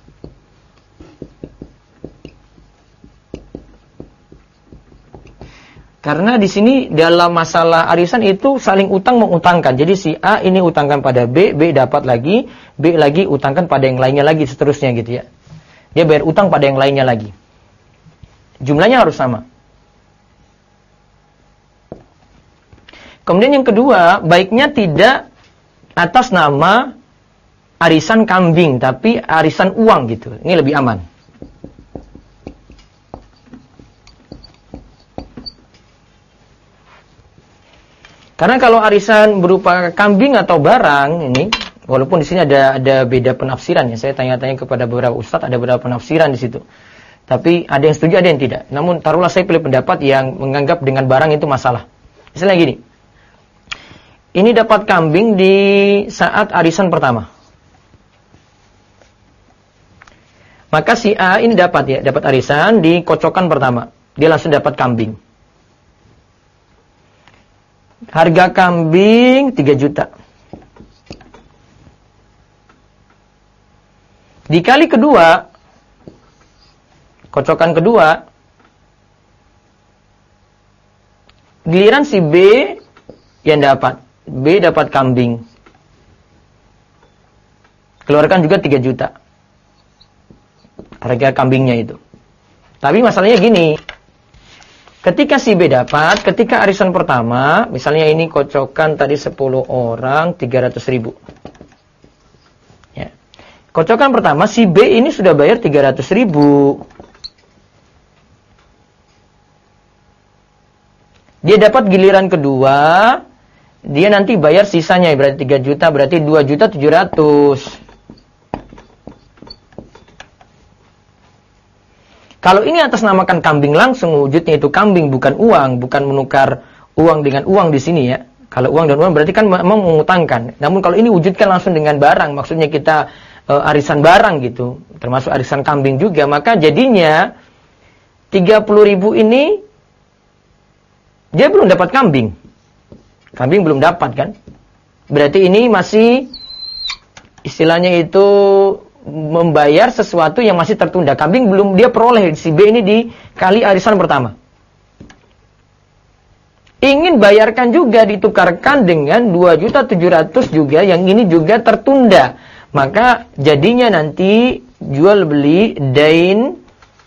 Karena di sini dalam masalah arisan itu saling utang mengutangkan. Jadi si A ini utangkan pada B, B dapat lagi, B lagi utangkan pada yang lainnya lagi, seterusnya gitu ya. Dia bayar utang pada yang lainnya lagi. Jumlahnya harus sama. Kemudian yang kedua, baiknya tidak atas nama arisan kambing, tapi arisan uang gitu. Ini lebih aman. Karena kalau arisan berupa kambing atau barang ini, walaupun di sini ada beda penafsiran ya. Saya tanya-tanya kepada beberapa ustadz, ada beberapa penafsiran di situ. Tapi ada yang setuju, ada yang tidak. Namun taruhlah saya pilih pendapat yang menganggap dengan barang itu masalah. Misalnya gini. Ini dapat kambing di saat arisan pertama. Maka si A ini dapat arisan di kocokan pertama. Dia langsung dapat kambing. Harga kambing 3 juta. Dikali kedua, kocokan kedua, giliran si B yang dapat. B dapat kambing. Keluarkan juga 3 juta. Harga kambingnya itu. Tapi masalahnya gini. Ketika si B dapat, ketika arisan pertama, misalnya ini kocokan tadi 10 orang, 300.000. Ya. Kocokan pertama, si B ini sudah bayar 300.000. Dia dapat giliran kedua, dia nanti bayar sisanya, berarti 3 juta, berarti 2.700.000. Kalau ini atas namakan kambing langsung, wujudnya itu kambing bukan uang, bukan menukar uang dengan uang di sini ya. Kalau uang dan uang berarti kan memang mengutangkan. Namun kalau ini wujudkan langsung dengan barang, maksudnya kita arisan barang gitu, termasuk arisan kambing juga, maka jadinya 30.000 ini dia belum dapat kambing. Kambing belum dapat kan? Berarti ini masih istilahnya itu membayar sesuatu yang masih tertunda. Kambing belum dia peroleh, si B ini dikali arisan pertama. Ingin bayarkan juga, ditukarkan dengan 2.700.000 juga, yang ini juga tertunda. Maka jadinya nanti jual beli dain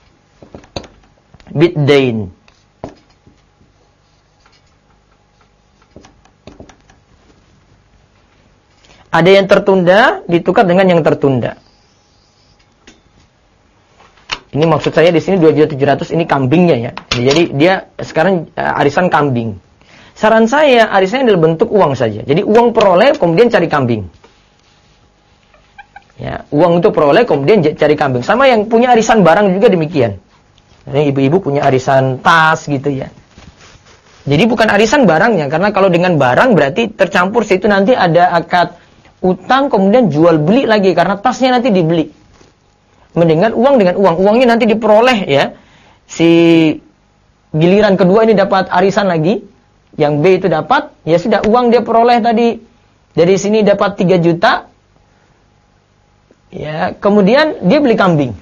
bid dain. Ada yang tertunda ditukar dengan yang tertunda. Ini maksud saya di sini 2.700.000 ini kambingnya ya. Jadi dia sekarang arisan kambing. Saran saya arisannya dalam bentuk uang saja. Jadi uang peroleh kemudian cari kambing. Ya, uang itu peroleh kemudian cari kambing. Sama yang punya arisan barang juga demikian. Ini ibu-ibu punya arisan tas gitu ya. Jadi bukan arisan barangnya, karena kalau dengan barang berarti tercampur situ nanti ada akad utang kemudian jual beli lagi karena tasnya nanti dibeli. Mendingan uang dengan uang. Uangnya nanti diperoleh ya. Si giliran kedua ini dapat arisan lagi. Yang B itu dapat, ya sudah uang dia peroleh tadi. Dari sini dapat 3 juta. Ya, kemudian dia beli kambing.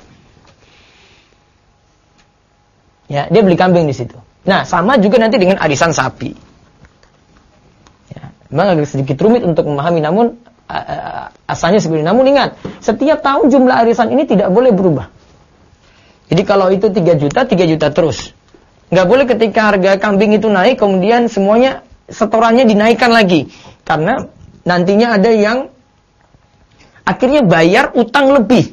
Ya, dia beli kambing di situ. Nah, sama juga nanti dengan arisan sapi. Ya, memang agak sedikit rumit untuk memahami, namun asalnya seperti ini. Namun ingat, setiap tahun jumlah arisan ini tidak boleh berubah. Jadi kalau itu 3 juta terus. Nggak boleh ketika harga kambing itu naik, kemudian semuanya setorannya dinaikkan lagi. Karena nantinya ada yang akhirnya bayar utang lebih.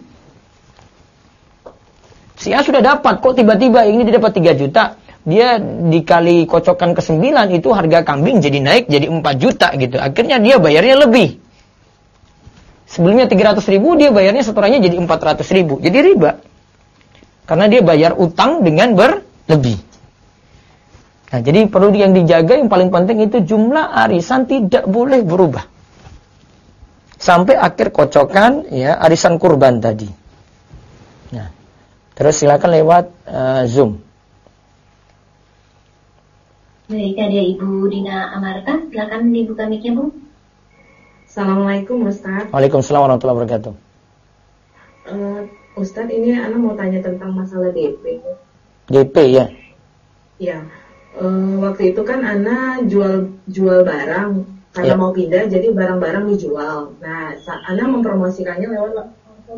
Si A sudah dapat, kok tiba-tiba ini dia dapat 3 juta. Dia dikali kocokan ke 9, itu harga kambing jadi naik, jadi 4 juta gitu. Akhirnya dia bayarnya lebih. Sebelumnya 300.000, dia bayarnya setorannya jadi 400.000. Jadi riba. Karena dia bayar utang dengan berlebih. Nah, jadi perlu yang dijaga, yang paling penting itu jumlah arisan tidak boleh berubah. Sampai akhir kocokan ya arisan kurban tadi. Nah, terus silakan lewat Zoom. Baik, ada Ibu Dina Amarta, silakan dibuka mic-nya, Bu. Assalamualaikum Ustaz. Waalaikumsalam warahmatullahi wabarakatuh. Ustaz, ini Ana mau tanya tentang masalah DP. DP ya? Ya, waktu itu kan Ana jual barang karena mau pindah, jadi barang-barang dijual. Nah, Ana mempromosikannya lewat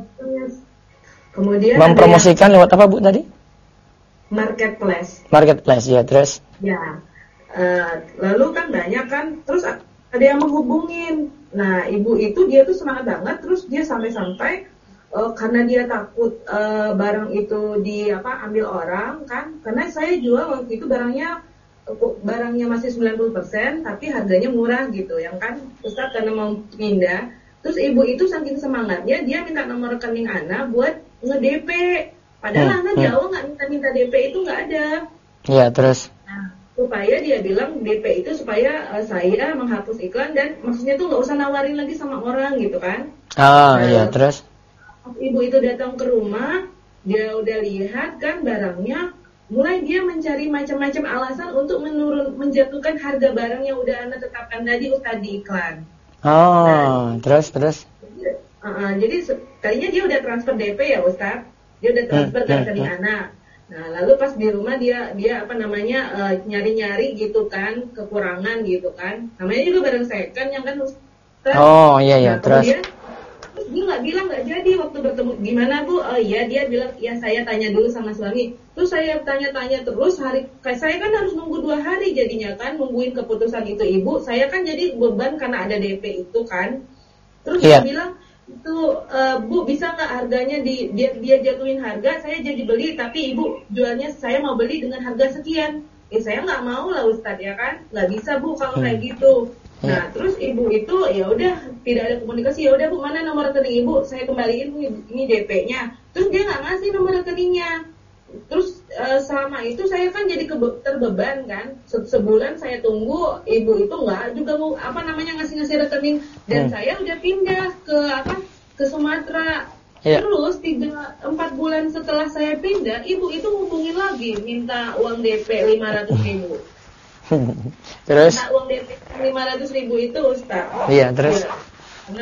kemudian mempromosikan lewat apa Bu tadi? Marketplace. Marketplace ya, terus? Ya, lalu kan banyak kan, terus ada yang menghubungin. Nah, ibu itu dia tuh semangat banget, terus dia sampai-sampai karena dia takut barang itu ambil orang kan, karena saya jual waktu itu barangnya masih 90%, tapi harganya murah gitu, yang kan Ustaz karena mau pindah. Terus ibu itu saking semangatnya, dia minta nomor rekening Ana buat nge-DP. Padahal Ana di awal nggak minta DP, itu nggak ada. Iya, terus? Nah, supaya dia bilang DP itu supaya saya menghapus iklan, dan maksudnya tuh nggak usah nawarin lagi sama orang gitu kan. Iya, terus? Ibu itu datang ke rumah, dia udah lihat kan barangnya, mulai dia mencari macam-macam alasan untuk menjatuhkan harga barang yang udah Anda tetapkan tadi Ustaz di iklan. Terus? Jadi kayaknya dia udah transfer DP ya Ustaz, dia udah transfer ke rekening Ana. Nah, lalu pas di rumah dia nyari-nyari gitu kan, kekurangan gitu kan. Namanya juga barang second yang kan Ustaz. Iya, terus? Dia nggak bilang nggak jadi waktu bertemu. Gimana Bu? Oh iya, dia bilang ya saya tanya dulu sama suami. Terus saya tanya-tanya terus, saya kan harus nunggu 2 hari jadinya kan, nungguin keputusan itu ibu. Saya kan jadi beban karena ada DP itu kan. Terus dia bilang itu Bu bisa nggak harganya dia jatuhin harga, saya jadi beli, tapi ibu jualnya saya mau beli dengan harga sekian. Saya nggak mau lah Ustadz ya kan, nggak bisa Bu kalau kayak gitu. Nah, terus ibu itu ya udah tidak ada komunikasi. Ya udah Bu, mana nomor rekening ibu? Saya kembaliin ini DP-nya. Terus dia nggak ngasih nomor rekeningnya. Terus selama itu saya kan jadi terbeban kan. Sebulan saya tunggu, ibu itu nggak juga mau ngasih rekening. Dan saya udah pindah ke Sumatera. Terus 4 bulan setelah saya pindah, ibu itu hubungin lagi minta uang DP 500.000. Terus? Nah, uang DP 500.000 itu Ustaz. Iya, terus? Nah,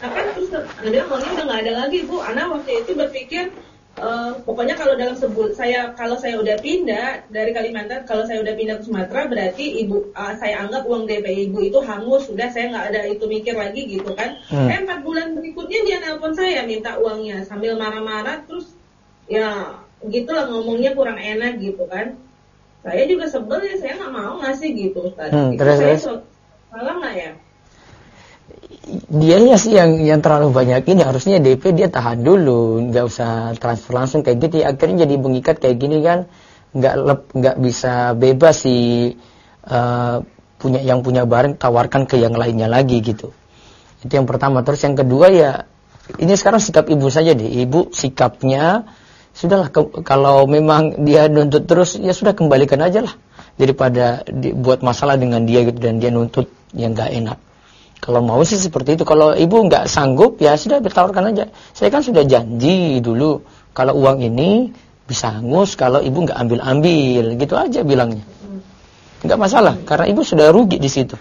Nah kan terus Ana bilang uangnya udah nggak ada lagi Bu. Ana waktu itu berpikir pokoknya kalau dalam kalau saya udah pindah dari Kalimantan, kalau saya udah pindah ke Sumatera berarti saya anggap uang DP ibu itu hangus, sudah saya nggak ada itu mikir lagi gitu kan. 4 bulan berikutnya dia nelpon saya minta uangnya sambil marah-marah, terus ya gitulah ngomongnya kurang enak gitu kan. Saya juga sebel ya, saya nggak mau ngasih gitu Ustaz. Saya salah nggak ya? Dianya sih yang terlalu banyak ini, harusnya DP dia tahan dulu, nggak usah transfer langsung kayak gitu. Akhirnya jadi mengikat kayak gini kan, nggak bisa bebas sih, yang punya barang tawarkan ke yang lainnya lagi gitu. Itu yang pertama. Terus yang kedua ya, ini sekarang sikap ibu saja deh. Ibu sikapnya sudahlah, kalau memang dia nuntut terus ya sudah kembalikan aja lah, daripada buat masalah dengan dia gitu dan dia nuntut yang nggak enak. Kalau mau sih seperti itu. Kalau ibu nggak sanggup ya sudah ditawarkan aja. Saya kan sudah janji dulu kalau uang ini bisa hangus kalau ibu nggak ambil gitu aja bilangnya. Nggak masalah karena ibu sudah rugi di situ.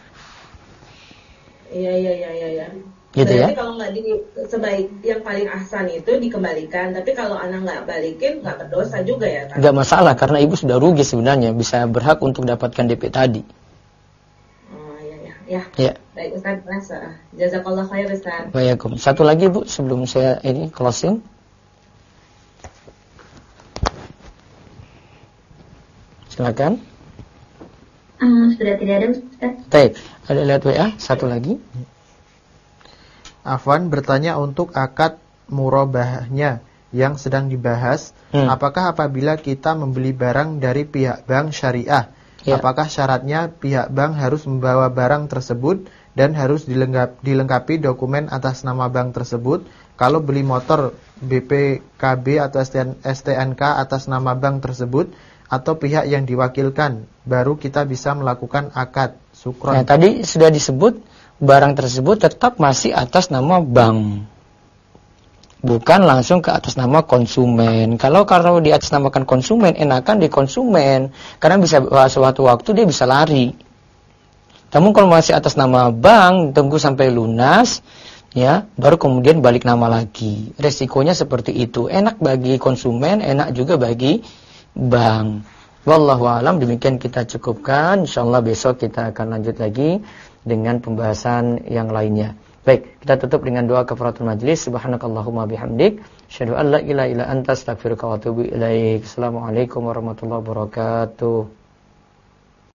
Iya. Gitu berarti ya. Kalau nggak sebaik yang paling ahsan itu dikembalikan. Tapi kalau anak nggak balikin nggak berdosa juga ya kan? Nggak masalah karena ibu sudah rugi sebenarnya, bisa berhak untuk dapatkan DP tadi. Ya. Baik Ustaz, jazakallah khair Ustaz. Waalaikumsalam. Satu lagi Bu sebelum saya ini closing. Silakan. Sudah tidak ada Ustaz. Baik, ada lihat WA satu lagi. Afwan bertanya untuk akad murabahnya yang sedang dibahas, apakah apabila kita membeli barang dari pihak bank syariah, apakah syaratnya pihak bank harus membawa barang tersebut dan harus dilengkapi dokumen atas nama bank tersebut? Kalau beli motor BPKB atau STNK atas nama bank tersebut atau pihak yang diwakilkan, baru kita bisa melakukan akad. Syukron. Nah, tadi sudah disebut barang tersebut tetap masih atas nama bank, bukan langsung ke atas nama konsumen. Kalau di atas namakan konsumen, enakan di konsumen, karena bisa suatu waktu dia bisa lari. Namun kalau masih atas nama bank, tunggu sampai lunas, ya, baru kemudian balik nama lagi. Resikonya seperti itu. Enak bagi konsumen, enak juga bagi bank. Wallahu a'lam, demikian kita cukupkan. Insyaallah besok kita akan lanjut lagi dengan pembahasan yang lainnya. Baik, kita tutup dengan doa kafaratul majlis. Subhanakallahumma bihamdik, asyhadu an la ilaha illa anta, astaghfiruka wa atubu ilaik. Assalamualaikum warahmatullahi wabarakatuh.